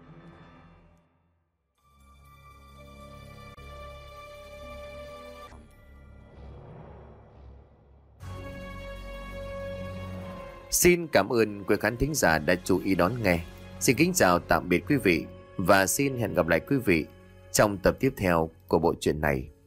Xin cảm ơn quý khán thính giả đã chú ý đón nghe. Xin kính chào tạm biệt quý vị và xin hẹn gặp lại quý vị trong tập tiếp theo của bộ truyện này.